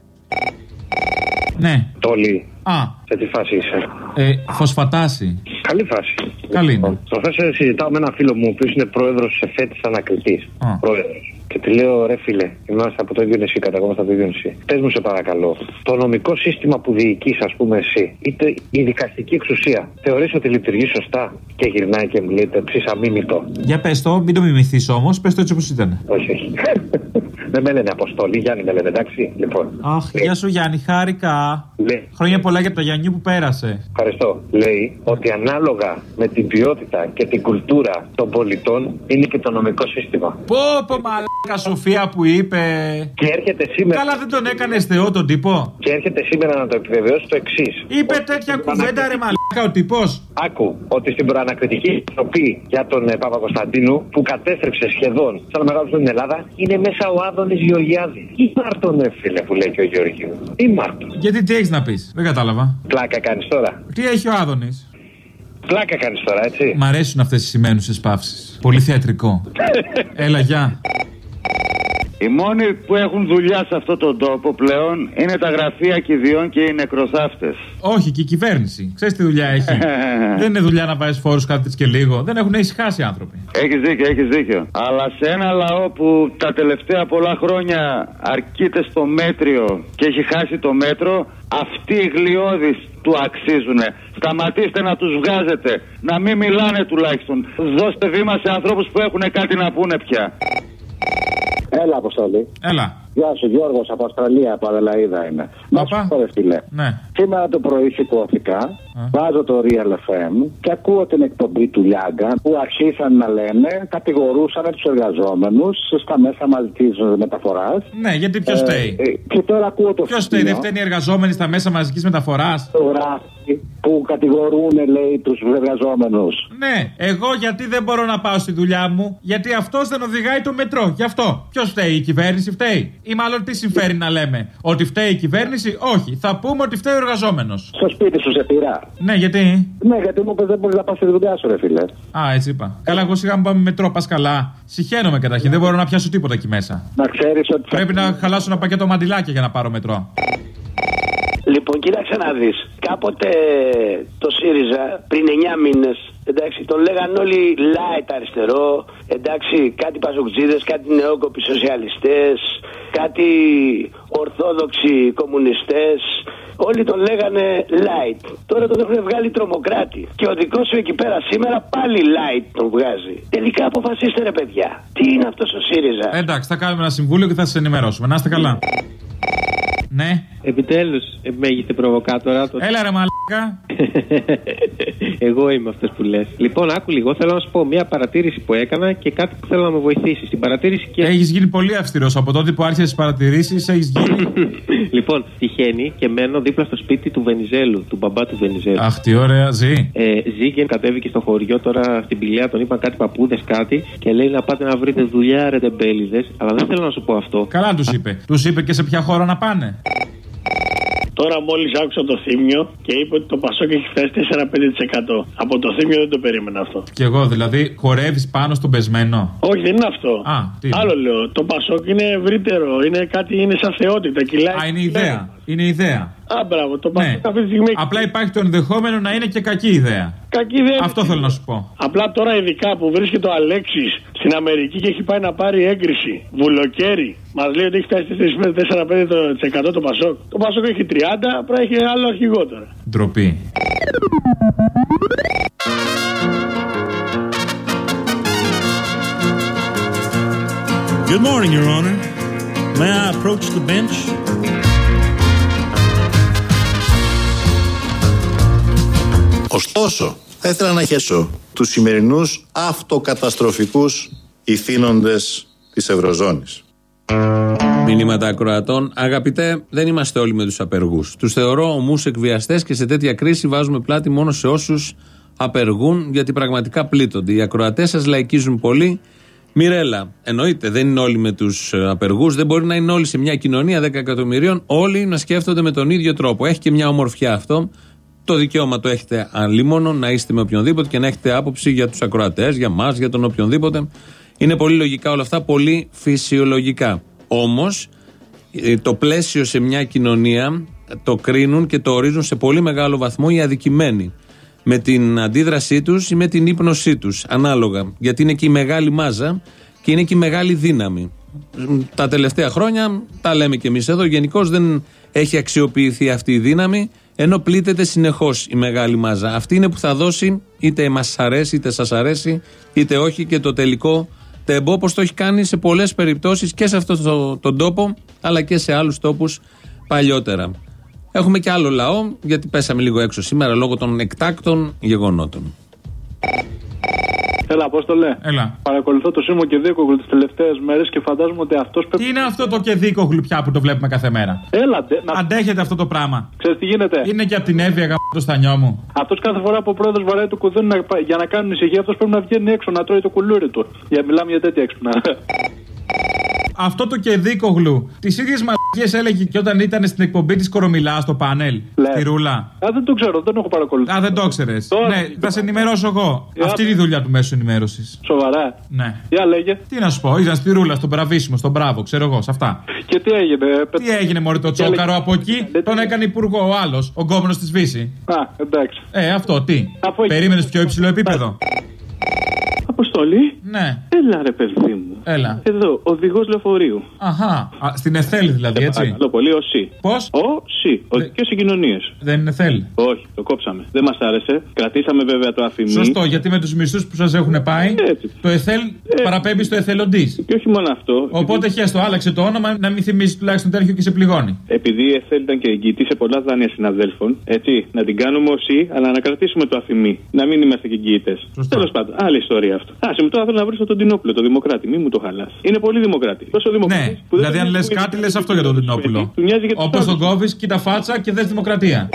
Ναι. Τόλι. Σε τι φάση είσαι? Φωσφατάση. Καλή φάση. Καλή. Προχθές συζητάω με ένα φίλο μου, ο οποίος είναι πρόεδρος σε ΦΕΤ ανακριτής. Πρόεδρος. Και του λέω, ρε φίλε, είμαστε από το ίδιο νησί, καταγόμαστε από το ίδιο νησί. Πες μου, σε παρακαλώ, το νομικό σύστημα που διοικείς, ας πούμε, εσύ, είτε η δικαστική εξουσία, θεωρείς ότι λειτουργεί σωστά? Και γυρνάει και μου λέει το εξής αμίμητο. Για πες το, μην το μιμηθείς όμως, πες το έτσι όπως ήταν. Όχι. Δεν με λένε Αποστόλη, Γιάννη με λένε, εντάξει. Λοιπόν. Αχ, γεια σου Γιάννη, χάρηκα. Χρόνια πολλά για το Γιάννη που πέρασε. Ευχαριστώ. Λέει ότι ανάλογα με την ποιότητα και την κουλτούρα των πολιτών είναι και το νομικό σύστημα. Πω μαλάκα Σοφία που είπε. Και έρχεται σήμερα. Καλά, δεν τον έκανες θεό τον τύπο. Και έρχεται σήμερα να το επιβεβαιώσει το εξής. Είπε τέτοια κουβέντα ρε μαλάκα ο τύπος. Άκου ότι στην προανακριτική επιτροπή για τον Παπα-Κωνσταντίνου που κατέστρεψε σχεδόν σαν να μεγάλωσε την Ελλάδα, είναι μέσα ο Άδωνης Γεωργιάδης. Τι Μάρτον, φίλε, που λέει και ο Γεωργίου. Τι Μάρτον. Γιατί τι έχεις να πεις, δεν κατάλαβα. Πλάκα κάνεις τώρα. Τι έχει ο Άδωνης. Πλάκα κάνεις τώρα, έτσι. Μ' αρέσουν αυτές οι σημαίνουσες παύσεις. Πολύ θεατρικό. Έλα, γεια. Οι μόνοι που έχουν δουλειά σε αυτόν τον τόπο πλέον είναι τα γραφεία κηδιών και οι νεκροθάφτες. Όχι, και η κυβέρνηση. Ξέρεις τι δουλειά έχει. Δεν είναι δουλειά να βάζεις φόρους κάτι και λίγο. Δεν έχουν ησυχάσει οι άνθρωποι. Έχεις δίκιο. Αλλά σε ένα λαό που τα τελευταία πολλά χρόνια αρκείται στο μέτριο και έχει χάσει το μέτρο, αυτοί οι γλιώδεις του αξίζουνε. Σταματήστε να τους βγάζετε. Να μην μιλάνε τουλάχιστον. Δώστε βήμα σε ανθρώπους που έχουν κάτι να πούνε πια. Έλα, Αποστόλη. Έλα. Γεια σου, Γιώργος από Αυστραλία, από Αδελαίδα είμαι. Ναι. Σήμερα το πρωί σηκώθηκα, βάζω το Real FM και ακούω την εκπομπή του Λιάγκα που αρχίσαν να λένε, κατηγορούσαν τους εργαζόμενους στα μέσα μαζικής μεταφοράς. Ναι, γιατί ποιος φταίει? Και τώρα ακούω το ποιος φταίει, δεν φταίνουν οι εργαζόμενοι στα μέσα μαζικής μεταφοράς? Που κατηγορούν, λέει, τους εργαζόμενους. Ναι, εγώ γιατί δεν μπορώ να πάω στη δουλειά μου? Γιατί αυτός δεν οδηγάει το μετρό. Γι' αυτό. Ποιος φταίει, η κυβέρνηση φταίει? Ή μάλλον τι συμφέρει να λέμε? Ότι φταίει η κυβέρνηση? Όχι. Θα πούμε ότι φταίει ο εργαζόμενος. Στο σπίτι σου σε πειρά. Ναι, γιατί? Ναι, γιατί μου είπες δεν μπορείς να πας στη δουλειά σου, ρε φίλε. Α, έτσι είπα. Καλά, εγώ σιγά μου πάμε μετρό, πας καλά. Συχαίνομαι καταρχήν, δεν μπορώ να πιάσω τίποτα εκεί μέσα. Να ξέρεις ότι. Πρέπει να χαλάσω ένα πακέτο μαντιλάκια για να πάρω μετρό. Λοιπόν, κοίταξε να δεις. Κάποτε το ΣΥΡΙΖΑ πριν 9 μήνες, εντάξει, τον λέγαν όλοι light αριστερό, εντάξει, κάτι πασοκτζίδες, κάτι νεόκοποι σοσιαλιστές, κάτι ορθόδοξοι κομμουνιστές. Όλοι τον λέγανε light. Τώρα τον έχουν βγάλει τρομοκράτη. Και ο δικός σου εκεί πέρα σήμερα πάλι light τον βγάζει. Τελικά αποφασίστε, ρε παιδιά. Τι είναι αυτός ο ΣΥΡΙΖΑ? Εντάξει, θα κάνουμε ένα συμβούλιο και θα σας ενημερώσουμε. Να είστε καλά. Ναι. Επιτέλους, μέγιστε προβοκάτορα. Έλα ρε μαλάκα. Εγώ είμαι αυτός που λες. Λοιπόν, άκου λίγο, θέλω να σου πω μια παρατήρηση που έκανα και κάτι που θέλω να με βοηθήσει. Στην παρατήρηση και. Έχεις γίνει πολύ αυστηρός από τότε που άρχισες τις παρατηρήσεις. Έχεις γίνει. Λοιπόν, τυχαίνει και μένω δίπλα στο σπίτι του Βενιζέλου, του μπαμπά του Βενιζέλου. Αχ, τι ωραία, ζει. Ζει και κατέβηκε στο χωριό τώρα στην Πηλαία, τον είπαν κάτι παππούδες κάτι και λέει να πάτε να βρείτε δουλειά, ρε τεμπέληδες. Αλλά δεν θέλω να σου πω αυτό. Καλά τους είπε. Τους είπε και σε ποια χώρα να πάνε. Τώρα μόλις άκουσα το Θήμιο και είπε ότι το Πασόκ έχει φτάσει 4-5%. Από το Θήμιο δεν το περίμενα αυτό. Και εγώ δηλαδή, χορεύεις πάνω στον πεσμένο? Όχι, δεν είναι αυτό. Άλλο λέω. Το Πασόκ είναι ευρύτερο. Είναι κάτι, είναι σαν θεότητα. Κυλάει. Α, είναι ιδέα. Είναι ιδέα. Α, μπράβο. Το Πασόκ αυτή τη στιγμή. Απλά υπάρχει το ενδεχόμενο να είναι και κακή ιδέα. Κακή ιδέα. Αυτό θέλω να σου πω. Απλά τώρα ειδικά που βρίσκεται ο Αλέξης στην Αμερική και έχει πάει να πάρει έγκριση. Βουλοκαίρι. Μας λέει ότι έχει φτάσει 4-5% το Πασόκ. Το Πασόκ έχει 30, πρέπει να έχει άλλο αρχηγό τώρα. Ντροπή. Good morning, Your Honor. May I approach the bench? Ωστόσο, θα ήθελα να χέσω τους σημερινούς αυτοκαταστροφικούς ηθήνοντες της Ευρωζώνης. Μηνύματα ακροατών. Αγαπητέ, δεν είμαστε όλοι με τους απεργούς. Τους θεωρώ ομούς εκβιαστές και σε τέτοια κρίση βάζουμε πλάτη μόνο σε όσους απεργούν, γιατί πραγματικά πλήττονται. Οι ακροατές σας λαϊκίζουν πολύ. Μιρέλα, εννοείται, δεν είναι όλοι με τους απεργούς, δεν μπορεί να είναι όλοι σε μια κοινωνία 10 εκατομμυρίων, όλοι να σκέφτονται με τον ίδιο τρόπο. Έχει και μια ομορφιά αυτό. Το δικαίωμα το έχετε αλίμονο να είστε με οποιονδήποτε και να έχετε άποψη για τους ακροατές, για μας, για τον οποιονδήποτε. Είναι πολύ λογικά όλα αυτά, πολύ φυσιολογικά. Όμως, το πλαίσιο σε μια κοινωνία το κρίνουν και το ορίζουν σε πολύ μεγάλο βαθμό οι αδικημένοι. Με την αντίδρασή τους ή με την ύπνωσή τους, ανάλογα. Γιατί είναι και η μεγάλη μάζα και είναι και η μεγάλη δύναμη. Τα τελευταία χρόνια, τα λέμε και εμείς εδώ, γενικώς δεν έχει αξιοποιηθεί αυτή η δύναμη, ενώ πλήττεται συνεχώς η μεγάλη μάζα. Αυτή είναι που θα δώσει, είτε μας αρέσει, είτε σας αρέσει, είτε όχι, και το τελικό τεμπό, όπως το έχει κάνει σε πολλές περιπτώσεις και σε αυτόν τον τόπο, αλλά και σε άλλους τόπους παλιότερα. Έχουμε και άλλο λαό, γιατί πέσαμε λίγο έξω σήμερα λόγω των εκτάκτων γεγονότων. Έλα, Απόστολε. Έλα. Παρακολουθώ το Σίμω και Δίκογλου τις τελευταίες μέρες και φαντάζομαι ότι αυτός πρέπει. Τι είναι αυτό το και Δίκογλου πια που το βλέπουμε κάθε μέρα? Έλα, αντέχετε αυτό το πράγμα? Ξέρεις τι γίνεται? Είναι και από την Εύβοια γαμ' το στανιό μου. Αυτός κάθε φορά που ο πρόεδρος βαράει το κουδούνι για να κάνουν ησυχία, αυτός πρέπει να βγαίνει έξω να τρώει το κουλούρι του. Μιλάμε για τέτοια έξυπνα. Αυτό το και Δίκογλου τις ίδιες μαλακίες έλεγε και όταν ήταν στην εκπομπή της Κορομιλά στο πάνελ. Στη Ρούλα. Α, δεν το ξέρω, δεν έχω παρακολουθήσει. Α, δεν το ξέρεις. Ναι, θα σε ενημερώσω εγώ. Αυτή είναι η δουλειά του μέσου ενημέρωσης. Σοβαρά? Ναι. Για λέγε. Τι να σου πω, ήταν στη Ρούλα, στον Μπραβίσιμο, στον Μπράβο, ξέρω εγώ, σε αυτά. Και τι έγινε? Τι έγινε, μωρέ, το τσόκαρο από εκεί, τον έκανε υπουργό ο άλλος, ο γκόμενος της Βύση. Α, εντάξει. Αυτό τι. Περίμενες πιο υψηλό επίπεδο? Αποστολή. Ναι. Έλα ρε παιδί μου. Έλα. Εδώ, οδηγός λεωφορείου. Αχά. Στην ΕΘΕΛ δηλαδή, έτσι. Παρακαλώ πολύ, ο ΣΥ. Πώς? Ο ΣΥ. Οδικές συγκοινωνίες. Δεν είναι ΕΘΕΛ. Όχι, το κόψαμε. Δεν μας άρεσε. Κρατήσαμε βέβαια το αφημί. Σωστό, γιατί με τους μισθούς που σας έχουν πάει, το ΕΘΕΛ παραπέμπει στο εθελοντής. Και όχι μόνο αυτό. Οπότε χέστο, άλλαξε το όνομα, να μην θυμίζει τουλάχιστον τέτοιο και σε πληγώνει. Επειδή η ΕΘΕΛ ήταν και εγγυητή σε πολλά δάνεια συναδέλφων, έτσι, να την κάνουμε ΟΣΥ, αλλά να κρατήσουμε το αφημί. Να μην είμαστε και εγγυητές. Τέλος πάντων, άλλη ιστορία αυτό. Άσε μου τώρα θέλω να βρω τον Τινόπουλο, το Δημοκράτη. Μην μου το χαλάς. Είναι πολύ δημοκράτη. Τόσο δημοκράτη. Ναι, δηλαδή αν λες κάτι, λες αυτό για τον Τινόπουλο. Όπως τον κόβεις, κοίτα φάτσα και δες δημοκρατία.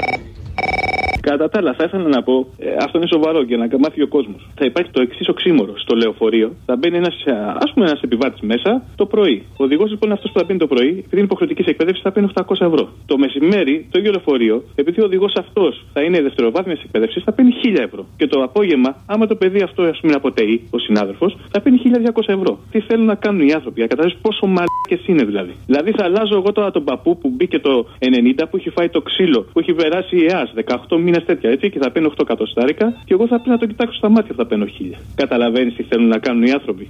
Κατά τα άλλα, θα ήθελα να πω, αυτό είναι σοβαρό για να μάθει ο κόσμος. Θα υπάρχει το εξής οξύμορο. Στο λεωφορείο θα μπαίνει ένας επιβάτης μέσα το πρωί. Ο οδηγός λοιπόν αυτός που θα μπαίνει το πρωί, επειδή είναι υποχρεωτική εκπαίδευση, θα παίρνει 800 ευρώ. Το μεσημέρι, το ίδιο λεωφορείο, επειδή ο οδηγός αυτός θα είναι δευτεροβάθμιας εκπαίδευσης, θα παίρνει 1000 ευρώ. Και το απόγευμα, άμα το παιδί αυτό ας πούμε από ΤΕΗ, ο συνάδελφος, θα παίρνει 1200 ευρώ. Τι θέλουν να κάνουν οι άνθρωποι, για να καταλάβεις πόσο μαλάκες είναι δηλαδή. Δηλαδή θα αλλάζω εγώ τώρα τον παππού που μπήκε το 90 που έχει φάει το ξύλο, που έχει περάσει η ΕΑΣ 18 μήνες τέτοια έτσι και θα παίρνω 8 εκατοστάρικα και εγώ θα πρέπει να το κοιτάξω στα μάτια θα παίρνω 1000. Καταλαβαίνεις τι θέλουν να κάνουν οι άνθρωποι.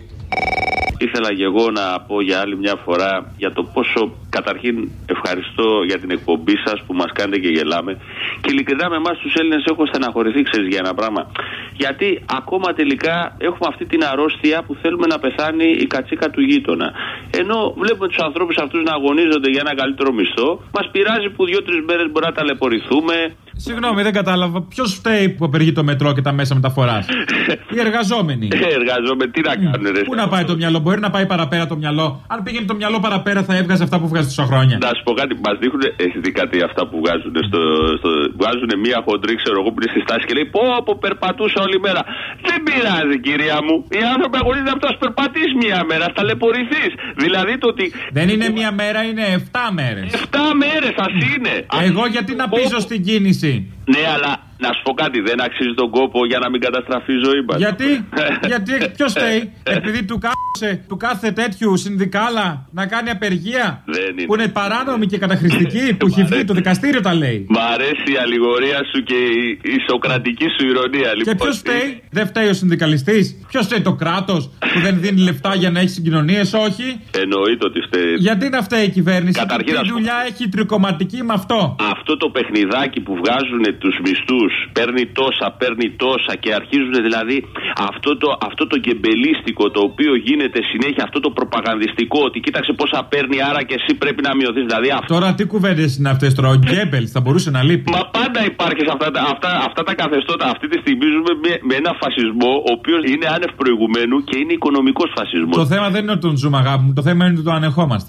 Ήθελα και εγώ να πω για άλλη μια φορά για το πόσο καταρχήν ευχαριστώ για την εκπομπή σας που μας κάνετε και γελάμε. Και ειλικρινά με εμάς τους Έλληνες έχω στεναχωρηθεί, ξέρεις, για ένα πράγμα. Γιατί ακόμα τελικά έχουμε αυτή την αρρώστια που θέλουμε να πεθάνει η κατσίκα του γείτονα. Ενώ βλέπουμε τους ανθρώπους αυτούς να αγωνίζονται για ένα καλύτερο μισθό, μας πειράζει που 2-3 μέρες μπορεί να ταλαιπωρηθούμε. Συγγνώμη, δεν κατάλαβα. Ποιος φταίει που απεργεί το μετρό και τα μέσα μεταφοράς? Οι εργαζόμενοι. Εργαζόμενοι, τι να κάνουν, ρε. Πού να πάει το μυαλό, μπορεί να πάει παραπέρα το μυαλό. Αν πήγαινε το μυαλό παραπέρα, θα έβγαζε αυτά που βγάζει τόσα χρόνια. Να σου πω κάτι, μας δείχνουν. Έχει δει κάτι αυτά που βγάζουν βγάζουν μία χοντρή, ξέρω εγώ, που είναι στη στάση και λέει πω περπατούσα όλη μέρα. Δεν πειράζει, κυρία μου. Οι άνθρωποι αγωνίζονται από το να περπατήσει μία μέρα, θα ταλαιπωρηθείς. Δηλαδή το ότι. Δεν είναι μία μέρα, είναι 7 μέρες. 7 μέρες ας είναι. Εγώ γιατί να πείσω στην κίνηση. Ναι, αλλά να σου πω κάτι, δεν αξίζει τον κόπο για να μην καταστραφεί η ζωή μας. Γιατί ποιος φταίει? Επειδή του κάθεσε του κάθε τέτοιου συνδικάλα να κάνει απεργία που είναι παράνομη και καταχρηστική, που έχει βγει, το δικαστήριο τα λέει. Μ' αρέσει η αλληγορία σου και η σοκρατική σου ηρωνία. Και ποιος φταίει? Δεν φταίει ο συνδικαλιστής? Ποιος φταίει? Το κράτος που δεν δίνει λεφτά για να έχει συγκοινωνίες? Όχι. Εννοείται ότι φταίει. Γιατί να φταίει η κυβέρνηση? Τι δουλειά έχει η τρικοματική με αυτό? Αυτό το παιχνιδάκι που βγάζουν τους μισθούς, παίρνει τόσα και αρχίζουν δηλαδή αυτό το γκεμπελίστικο το οποίο γίνεται συνέχεια, αυτό το προπαγανδιστικό ότι κοίταξε πόσα παίρνει, άρα και εσύ πρέπει να μειωθείς. Δηλαδή τώρα τι κουβέντες είναι αυτές τώρα? Ο Γκέμπελς θα μπορούσε να λείπει. Μα πάντα υπάρχει σε αυτά τα καθεστώτα. Αυτή τη στιγμή ζούμε με ένα φασισμό ο οποίος είναι άνευ προηγουμένου και είναι οικονομικός φασισμός. Το θέμα δεν είναι ότι τον ζούμε, αγάπη μου, το θέμα είναι ότι το ανεχόμαστε.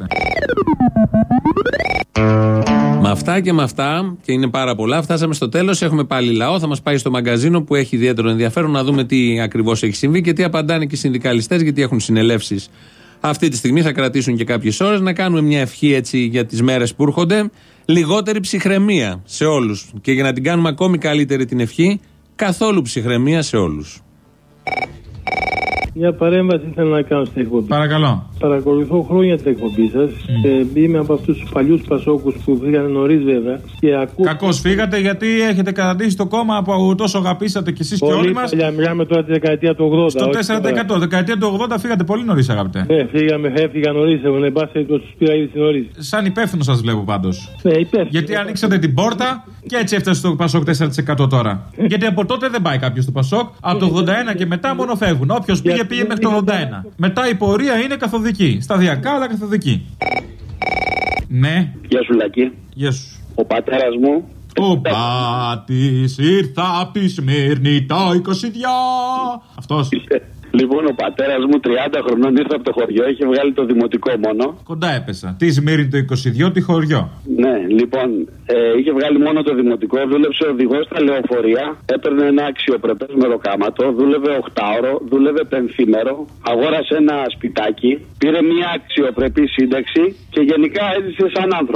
Με αυτά και με αυτά, και είναι πάρα πολλά, φτάσαμε στο τέλος. Έχουμε πάλι λαό. Θα μας πάει στο μαγκαζίνο που έχει ιδιαίτερο ενδιαφέρον να δούμε τι ακριβώς έχει συμβεί και τι απαντάνε και οι συνδικαλιστές, γιατί έχουν συνελεύσεις αυτή τη στιγμή. Θα κρατήσουν και κάποιες ώρες. Να κάνουμε μια ευχή έτσι για τις μέρες που έρχονται. Λιγότερη ψυχραιμία σε όλους. Και για να την κάνουμε ακόμη καλύτερη την ευχή, καθόλου ψυχραιμία σε όλους. Μια παρέμβαση θέλω να κάνω στην εκπομπή. Παρακαλώ. Παρακολουθώ χρόνια την εκπομπή σας και είμαι από αυτούς τους παλιούς πασόκους που φύγανε νωρίς βέβαια. Κακώς φύγατε γιατί έχετε καταντήσει το κόμμα που τόσο αγαπήσατε κι εσείς και όλοι μας. Μιλάμε τώρα τη δεκαετία του 80. Στο 4%. Δεκαετία του 80 φύγατε πολύ νωρίς, αγαπητέ. Ναι, έφυγα νωρίς. Εγώ δεν πάση τους πήρα ήδη νωρίς. Σαν υπεύθυνο σας βλέπω πάντως. Ναι, υπεύθυνο. Γιατί ανοίξατε την πόρτα και έτσι έφτασε το Πασόκ 4% τώρα. Γιατί από τότε δεν πάει κάποιος στο Πασόκ. Από το 81 και μετά μόνο φεύγουν. Όποιος πήγε μέχρι το 81. Μετά η πορεία είναι καθοδική. Σταδιακά, αλλά καθοδική. Ναι. Γεια σου, Λάκη. Γεια σου. Ο πατέρας μου. Ο Πάτης ήρθα απ' τη Σμύρνη τα 22. Αυτός. Λοιπόν, ο πατέρας μου 30 χρονών ήρθε από το χωριό, είχε βγάλει το δημοτικό μόνο. Κοντά έπεσα. Τι Σμύρνη το 22, τι χωριό. Ναι, λοιπόν, είχε βγάλει μόνο το δημοτικό, δούλεψε οδηγός στα λεωφορεία, έπαιρνε ένα αξιοπρεπές μεροκάματο, δούλευε 8ωρο, δούλευε πενθήμερο, αγόρασε ένα σπιτάκι, πήρε μια αξιοπρεπή σύνταξη και γενικά έζησε σαν άνθρωπος.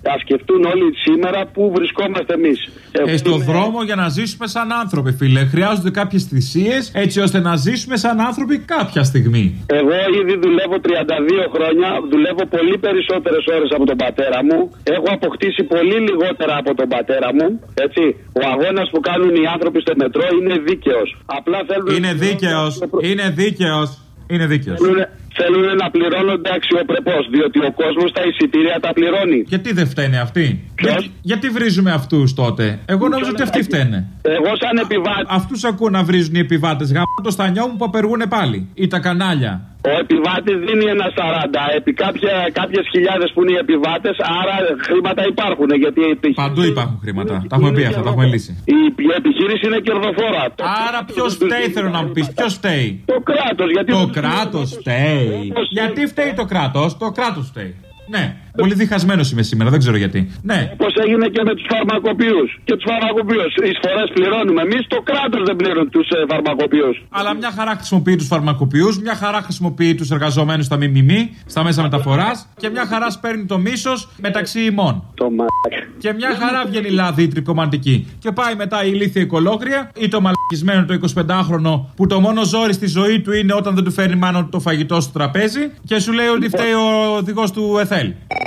Ας σκεφτούν όλοι σήμερα πού βρισκόμαστε εμείς. Στον δρόμο για να ζήσουμε σαν άνθρωποι, φίλε. Χρειάζονται κάποιες θυσίες έτσι ώστε να ζήσουμε σαν άνθρωποι κάποια στιγμή. Εγώ ήδη δουλεύω 32 χρόνια, δουλεύω πολύ περισσότερες ώρες από τον πατέρα μου. Έχω αποκτήσει πολύ λιγότερα από τον πατέρα μου. Έτσι. Ο αγώνας που κάνουν οι άνθρωποι στο μετρό είναι δίκαιος. Απλά θέλουν. Είναι δίκαιος. Είναι δίκαιος. Είναι δίκαιος. Θέλουν να πληρώνονται αξιοπρεπώς, διότι ο κόσμος τα εισιτήρια τα πληρώνει. Γιατί δεν φταίνε αυτοί? Γιατί βρίζουμε αυτούς τότε? Εγώ νομίζω ότι αυτοί φταίνε. Εγώ σαν επιβάτη. Αυτούς ακούω να βρίζουν οι επιβάτες. Γαμώ το στανιό μου που απεργούν πάλι. Ή τα κανάλια. Ο επιβάτης δίνει ένα 40 επί κάποιες χιλιάδες που είναι οι επιβάτες, άρα χρήματα υπάρχουν. Γιατί παντού υπάρχουν χρήματα. Τα έχουμε πει αυτά, τα έχουμε λύσει. Η επιχείρηση είναι κερδοφόρα. Άρα ποιος φταίει, θέλω να μου πεις, ποιος φταίει? Το κράτος. Το κράτος φταίει. Γιατί φταίει το κράτος? Το κράτος φταίει. Ναι. Πολύ διχασμένος είμαι σήμερα, δεν ξέρω γιατί. Ναι. Πώς έγινε και με τους φαρμακοποιούς. Και τους φαρμακοποιούς. Εισφορές πληρώνουμε εμείς, το κράτος δεν πληρώνει τους φαρμακοποιούς. Αλλά μια χαρά χρησιμοποιεί τους φαρμακοποιούς, μια χαρά χρησιμοποιεί τους εργαζομένους στα ΜΜΜ, στα μέσα μεταφοράς και μια χαρά σπέρνει το μίσος μεταξύ ημών. Και μια χαρά βγαίνει λάδι τρικομαντική. Και πάει μετά η ηλίθια οικολόγρια ή το μαλακισμένο το 25χρονο που το μόνο ζόρι στη ζωή του είναι όταν δεν του φέρνει μάνο το φαγητό στο τραπέζι και σου λέει ότι φταίει ο οδηγός του ΕΘΕΛ.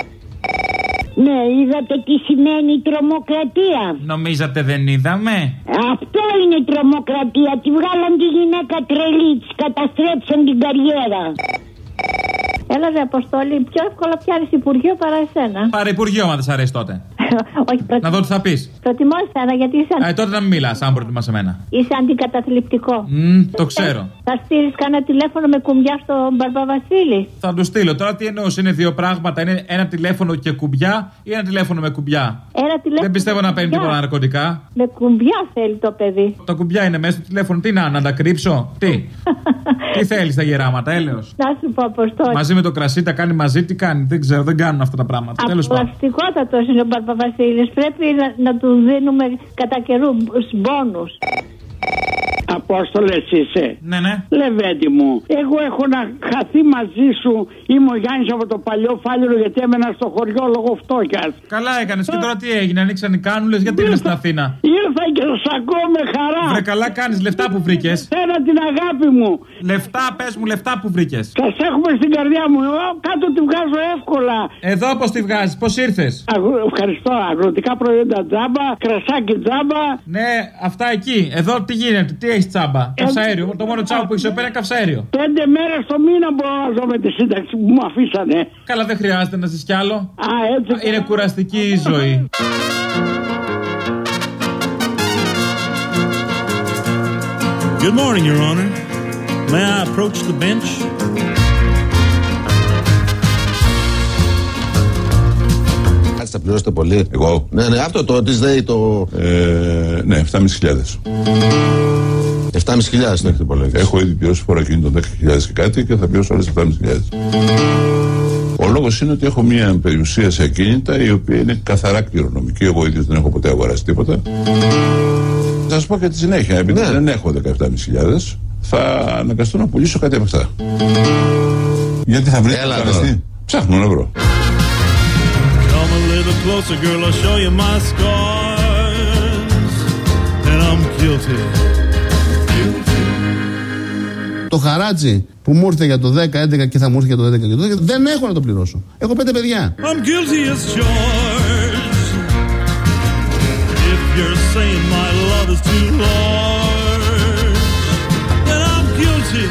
Ναι, είδατε τι σημαίνει τρομοκρατία? Νομίζατε δεν είδαμε? Αυτό είναι τρομοκρατία. Τη βγάλαν τη γυναίκα τρελή, της καταστρέψαν την καριέρα. Έλα ρε Αποστόλη, πιο εύκολα πιάνεις υπουργείο παρά εσένα. Πάρε υπουργείο, άμα δεν σ' αρέσει τότε. Όχι, να δω τι θα πεις. Προτιμώ εσένα γιατί είσαι. Τότε να μην μιλάς, αν προτιμάς εμένα. Είσαι αντικαταθλιπτικό. Το ξέρω. Θα στείλεις κανένα τηλέφωνο με κουμπιά στον Μπαρμπαβασίλη? Θα του στείλω. Τώρα τι εννοώ, είναι δύο πράγματα? Είναι ένα τηλέφωνο και κουμπιά ή ένα τηλέφωνο με κουμπιά? Δεν πιστεύω να παίρνει τίποτα ναρκωτικά. Με κουμπιά θέλει το παιδί. Τα κουμπιά είναι μέσα στο τηλέφωνο. Τι να τα κρύψω? Τι θέλει τα γεράματα, έλεος? Να σου πω, Αποστόλη. Μαζί με το κρασί τα κάνει μαζί, τι κάνει? Δεν ξέρω, δεν κάνουν αυτά τα πράγματα. Απολαυστικότατος είναι ο Μπαρμπαβασίλης. Πρέπει να του δίνουμε κατά καιρού μπόνους. Απόστολες είσαι? Ναι, ναι. Λεβέντη μου, εγώ έχω να χαθεί μαζί σου. Είμαι ο Γιάννης από το παλιό Φάληρο γιατί έμενα στο χωριό λόγω φτώχειας. Καλά έκανες. Και τώρα τι έγινε? Ανοίξαν οι κάνουλες, γιατί ήρθες στην Αθήνα? Ήρθα και σ' ακούω με χαρά. Βρε καλά κάνεις. Λεφτά που βρήκες? Θέλω την αγάπη μου. Λεφτά, πες μου, λεφτά που βρήκες? Σας έχουμε στην καρδιά μου. Κάτω τη βγάζω εύκολα. Εδώ πώς τη βγάζεις? Πώς ήρθες? Ευχαριστώ. Αγροτικά προϊόντα τζάμπα, κρασάκι τζάμπα. Ναι, αυτά εκεί. Εδώ τι γίνεται? Τι έχεις τσάμπα? Καυσαέριο. Το μόνο τσάμπα που έχεις εδώ πέρα είναι καυσαέριο. 5 μέρες το μήνα μπορώ να ζω με τη σύνταξη που μου αφήσανε. Καλά, δεν χρειάζεται να ζεις κι άλλο. Έτσι. Είναι κουραστική η ζωή. Good morning, Your Honor. May I approach the bench? Θα πληρώσετε πολύ? Εγώ? Ναι, αυτό το της ΔΕΗ το... Ναι, 7.500. 7.500 έχετε πολλά. Έχω ήδη πληρώσει φοροακίνητο 10.000 και κάτι και θα πληρώσω άλλες 7.500. Ο λόγος είναι ότι έχω μια περιουσία σε ακίνητα η οποία είναι καθαρά κληρονομική. Εγώ ίδιος δεν έχω ποτέ αγοράσει τίποτα. Θα σας πω και τη συνέχεια, επειδή δεν έχω 17.500, θα αναγκαστώ να πουλήσω κάτι από αυτά. Γιατί θα βρείτε αγοραστή? Ψάχνω να βρω. Closer, girl, I'll show you my scars. And I'm guilty. Το χαράτσι που μου ήρθε για το 10-11 και θα μου ήρθε για το 11 και το 12 δεν έχω να το πληρώσω. Έχω 5 παιδιά. I'm guilty as charged. If you're saying my love is too large, then I'm guilty.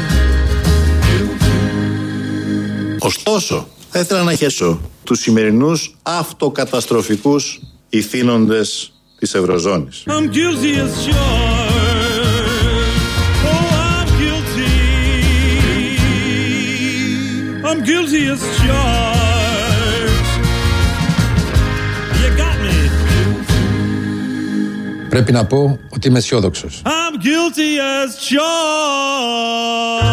Ωστόσο, θα ήθελα να χέσω τους σημερινούς αυτοκαταστροφικούς ηθήνοντες της Ευρωζώνης. I'm guilty as charged. Oh, I'm guilty. I'm guilty as charged. You got me. Πρέπει να πω ότι είμαι αισιόδοξος. I'm guilty as charged.